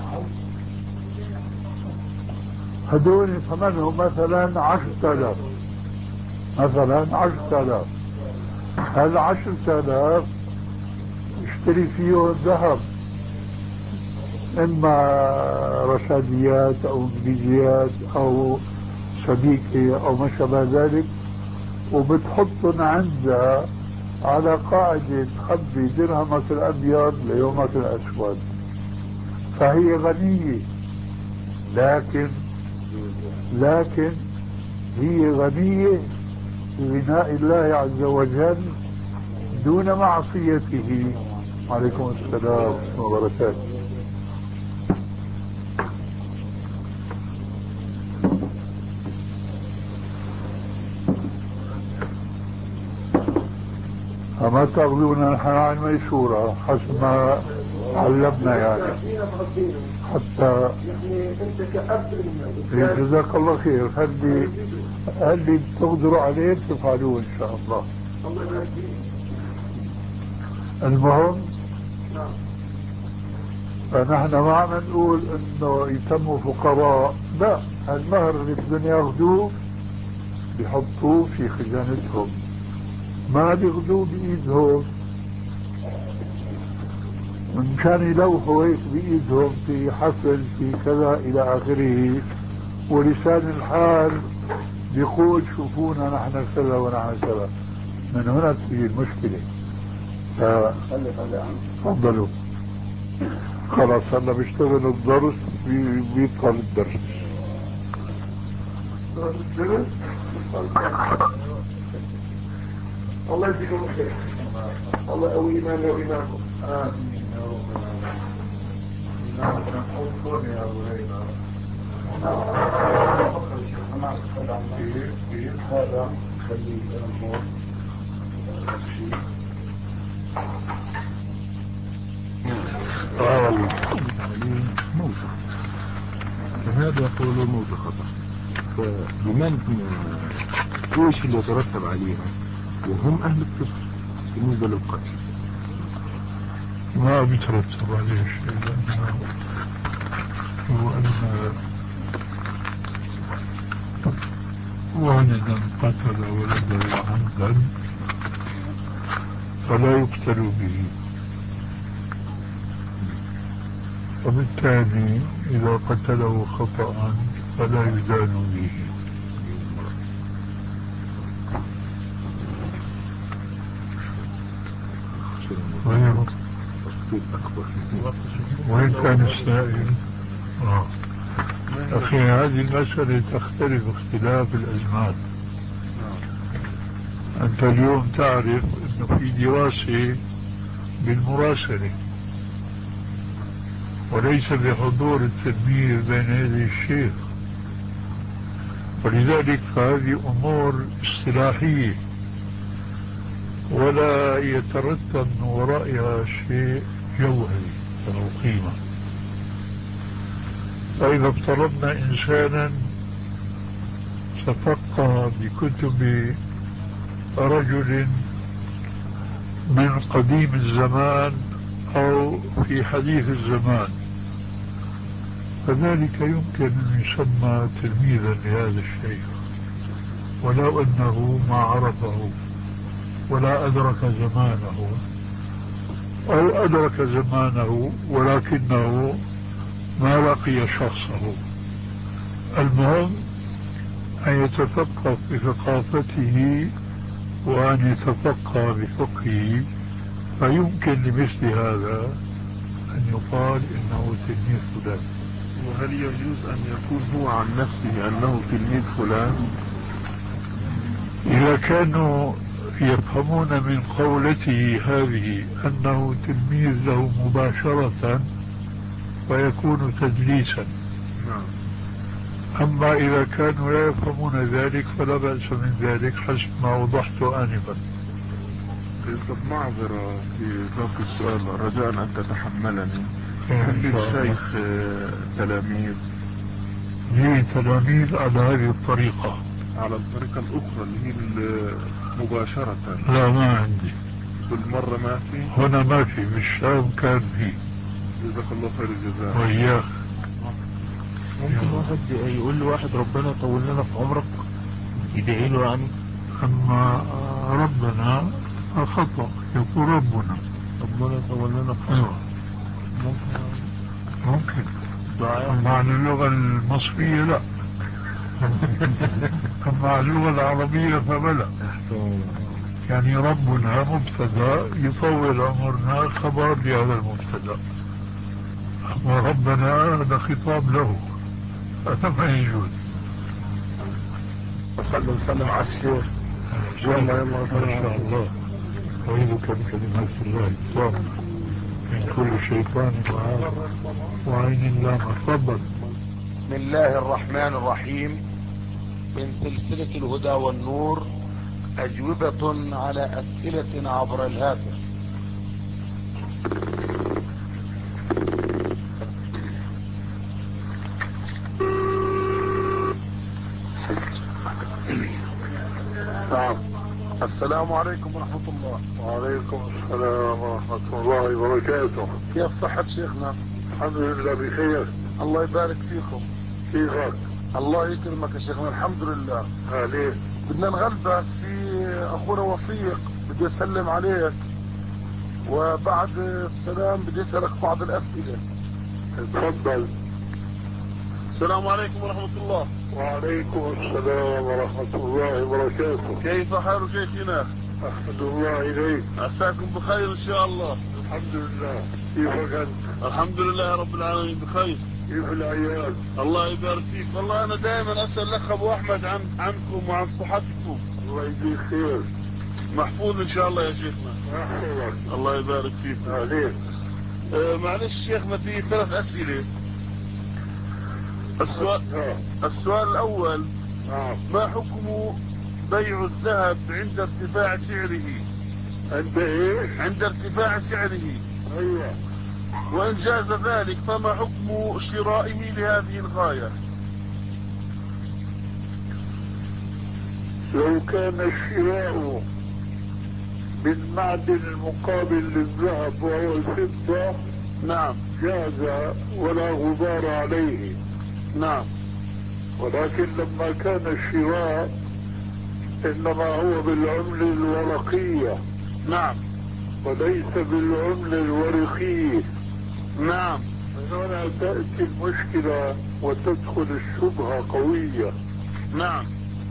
هذول ثمنهم مثلا عشرة آلاف، مثلا عشرة آلاف. هالعشرة آلاف اشتري فيه ذهب، إما رشاديات أو انجليزيات أو سبيكة أو ما شابه ذلك، وبتحطن عندها على قاعدة تخبي درهمك الأبيض ليومك الأسود. فهي غنية، لكن لكن هي غنية بغناء الله عز وجل دون معصيته. عليكم السلام ورحمة الله وبركاته. فما تاخذونا نحن عن ميسورة حسب ما علمنا يعني، حتى جزاك الله خير. هل اللي تقدروا عليه تفعلوه ان شاء الله. المهم فنحن ما عم نقول انه يتموا فقراء، لا، المهر اللي بدهم ياخذوه بيحطوه في خزانتهم، ما بياخذوه بايدهم مشان يلوحوا هيك بايدهم في حفل في كذا الى اخره، ولسان الحال بيقول شوفونا نحن كذا ونحن كذا. من هنا تجي المشكلة. ف... تفضلوا. خلاص هلا بيشتغل الدرس، بي... بيدخل الدرس. الله يجزيكم الخير، الله يقوي ايماننا وايمانكم. امين يا رب العالمين. نحطهم يا ابو هريره. هذا خليه الامور اه موت، هذا يقولوا موت خطأ. فلمن ايش اللي يترتب عليها وهم اهل الكفر بالنسبة للقتل؟ ما بيترتب عليه شيء، لأنه هو أن والدا قتل ولده عمدا فلا يقتل به، وبالتالي إذا قتله خطأ فلا يدان به. وين كان السائل؟ آه. أخي هذه المسألة تختلف اختلاف الأزمان. أنت اليوم تعرف أنه في دراسة بالمراسلة وليس بحضور التلميذ بين يدي الشيخ، ولذلك فهذه أمور اصطلاحية ولا يترتب من ورائها شيء جوهري له قيمة. فإذا افترضنا إنسانا تفقه بكتب رجل من قديم الزمان أو في حديث الزمان، فذلك يمكن أن يسمى تلميذا لهذا الشيخ ولو أنه ما عرفه ولا أدرك زمانه، أو أدرك زمانه ولكنه ما لقي شخصه. المهم أن يتفقه بثقافته وأن يتفقه بفقهه، فيمكن لمثل هذا أن يقال إنه تلميذ فلان. وهل يجوز أن يكون هو عن نفسه أنه تلميذ فلان؟ إذا كانوا يفهمون من قولته هذه أنه تلميذ له مباشرة فيكون تدليسا. نعم. أما إذا كانوا لا يفهمون ذلك فلا بأس من ذلك حسب ما وضحت آنفا. طب معذرة في ذاك السؤال رجاء أن تتحملني. هل للشيخ تلاميذ؟ لي تلاميذ على هذه الطريقة. على الطريقة الأخرى اللي هي مباشرة؟ لا ما عندي. بالمرة ما في؟ هنا ما في، بالشام كان في. جزاك الله خير الجزاء. وإياك. ممكن واحد يقول له واحد ربنا يطول لنا في عمرك يدعي له يعني؟ أما ربنا خطأ، يقول ربنا ربنا يطول لنا في عمرك. ممكن ممكن دعاء. أما على اللغة المصرية لا. أما على اللغة العربية فبلا. يعني ربنا مبتدا يطول عمرنا خبر لهذا المبتدا، أما ربنا هذا خطاب له، هذا ما يجوز. وسلم سلم على الشيخ. يلا يلا ما شاء الله. أعيذك بكلمات الله التامة من كل شيطان وعين لامة. تفضل. بسم الله الرحمن الرحيم. من سلسلة الهدى والنور، أجوبة على أسئلة عبر الهاتف. نعم. السلام عليكم ورحمة الله. وعليكم السلام ورحمة الله وبركاته. كيف صحة شيخنا؟ الحمد لله بخير. الله يبارك فيكم. كيفك؟ الله يكرمك يا شيخنا. الحمد لله. أهلين. بدنا نغلبك في أخونا وفيق، بدي أسلم عليك، وبعد السلام بدي أسألك بعض الأسئلة. اتفضل. السلام عليكم ورحمة الله. وعليكم السلام ورحمة الله وبركاته. كيف حال شيخنا؟ أحمد الله إليك. عساكم بخير إن شاء الله. الحمد لله. كيفك أنت؟ الحمد لله رب العالمين بخير. كيف العيال؟ الله يبارك فيك. والله أنا دائما أسأل الأخ أبو أحمد عن عنكم وعن صحتكم. الله يجزيك خير. محفوظ إن شاء الله يا شيخنا. محفوظك. الله يبارك فيك. أهلين. آه معلش شيخنا، في ثلاث أسئلة. السؤال السؤال الأول، نعم. ما حكم بيع الذهب عند ارتفاع سعره؟ عند ايه؟ عند ارتفاع سعره. ايوه. وإن جاز ذلك فما حكم شرائه لهذه الغاية؟ لو كان الشراء من معدن المقابل للذهب وهو الفضة نعم جاز ولا غبار عليه. نعم. ولكن لما كان الشراء انما هو بالعملة الورقية نعم. وليس بالعملة الورقية، نعم. هنا تأتي المشكلة وتدخل الشبهة قوية. نعم.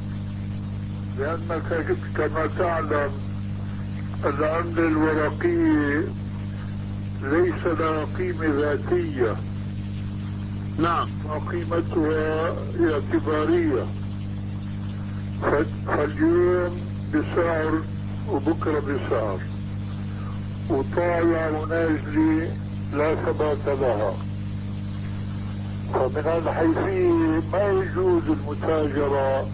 لأنك كما تعلم العملة الورقية ليس لها قيمة ذاتية. نعم. وقيمتها اعتبارية. فاليوم بسعر وبكرة بسعر، وطالع ونازلة لا ثبات لها. فمن الحيثية ما يجوز المتاجرة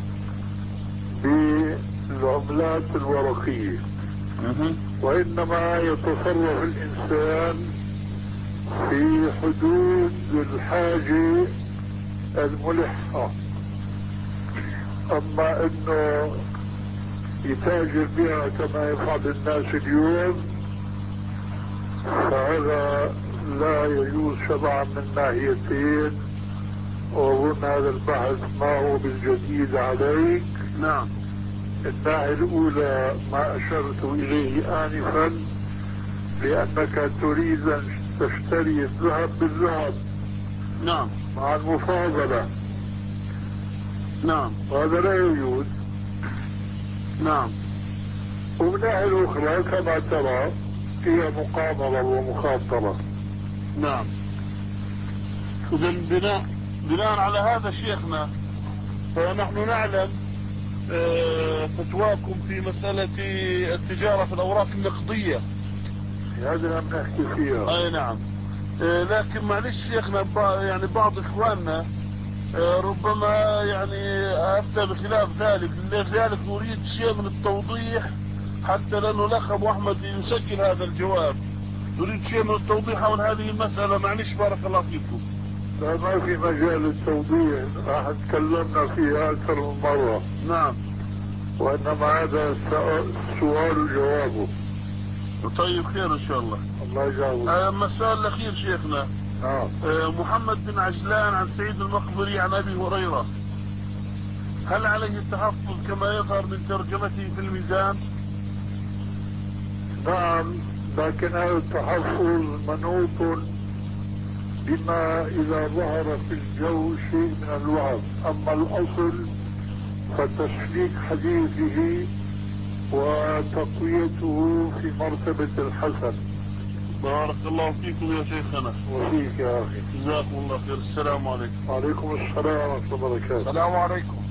بالعملات الورقية، وإنما يتصرف الإنسان في حدود الحاجة الملحة. أما إنه يتاجر بها كما يفعل الناس اليوم فهذا لا يجوز شرعا من ناحيتين، وأظن هذا البحث ما هو بالجديد عليك. نعم. الناحية الأولى ما أشرت إليه آنفا، لأنك تريد أن تشتري الذهب بالذهب. نعم. مع المفاضلة. نعم. وهذا لا يجوز. نعم. ومن الناحية الأخرى كما ترى هي مقامرة ومخاطرة. نعم. إذا بناء بناء على هذا شيخنا، فنحن نعلم فتواكم في مسألة التجارة في الأوراق النقدية. هذا لم نحكي فيها. أي نعم. لكن معلش شيخنا يعني بعض إخواننا ربما يعني أفتى بخلاف ذلك، لذلك نريد شيء من التوضيح حتى لأنه الأخ أبو أحمد يسجل هذا الجواب. نريد شيء من التوضيح عن هذه المسألة. معلش بارك الله فيكم. لا ما في مجال التوضيح، راح تكلمنا فيها أكثر من مرة. نعم. وإنما هذا سؤال جوابه. طيب خير إن شاء الله. الله يجاوب. أما السؤال الأخير شيخنا. نعم. محمد بن عجلان عن سعيد المقبري عن أبي هريرة، هل عليه التحفظ كما يظهر من ترجمته في الميزان؟ نعم، لكن هذا التحفظ منوط بما إذا ظهر في الجو شيء من الوهم. أما الأصل فتسليك حديثه وتقويته في مرتبة الحسن. بارك الله فيكم يا شيخنا. وفيك يا أخي. جزاكم الله خير. السلام عليكم. وعليكم السلام ورحمة الله وبركاته. السلام عليكم.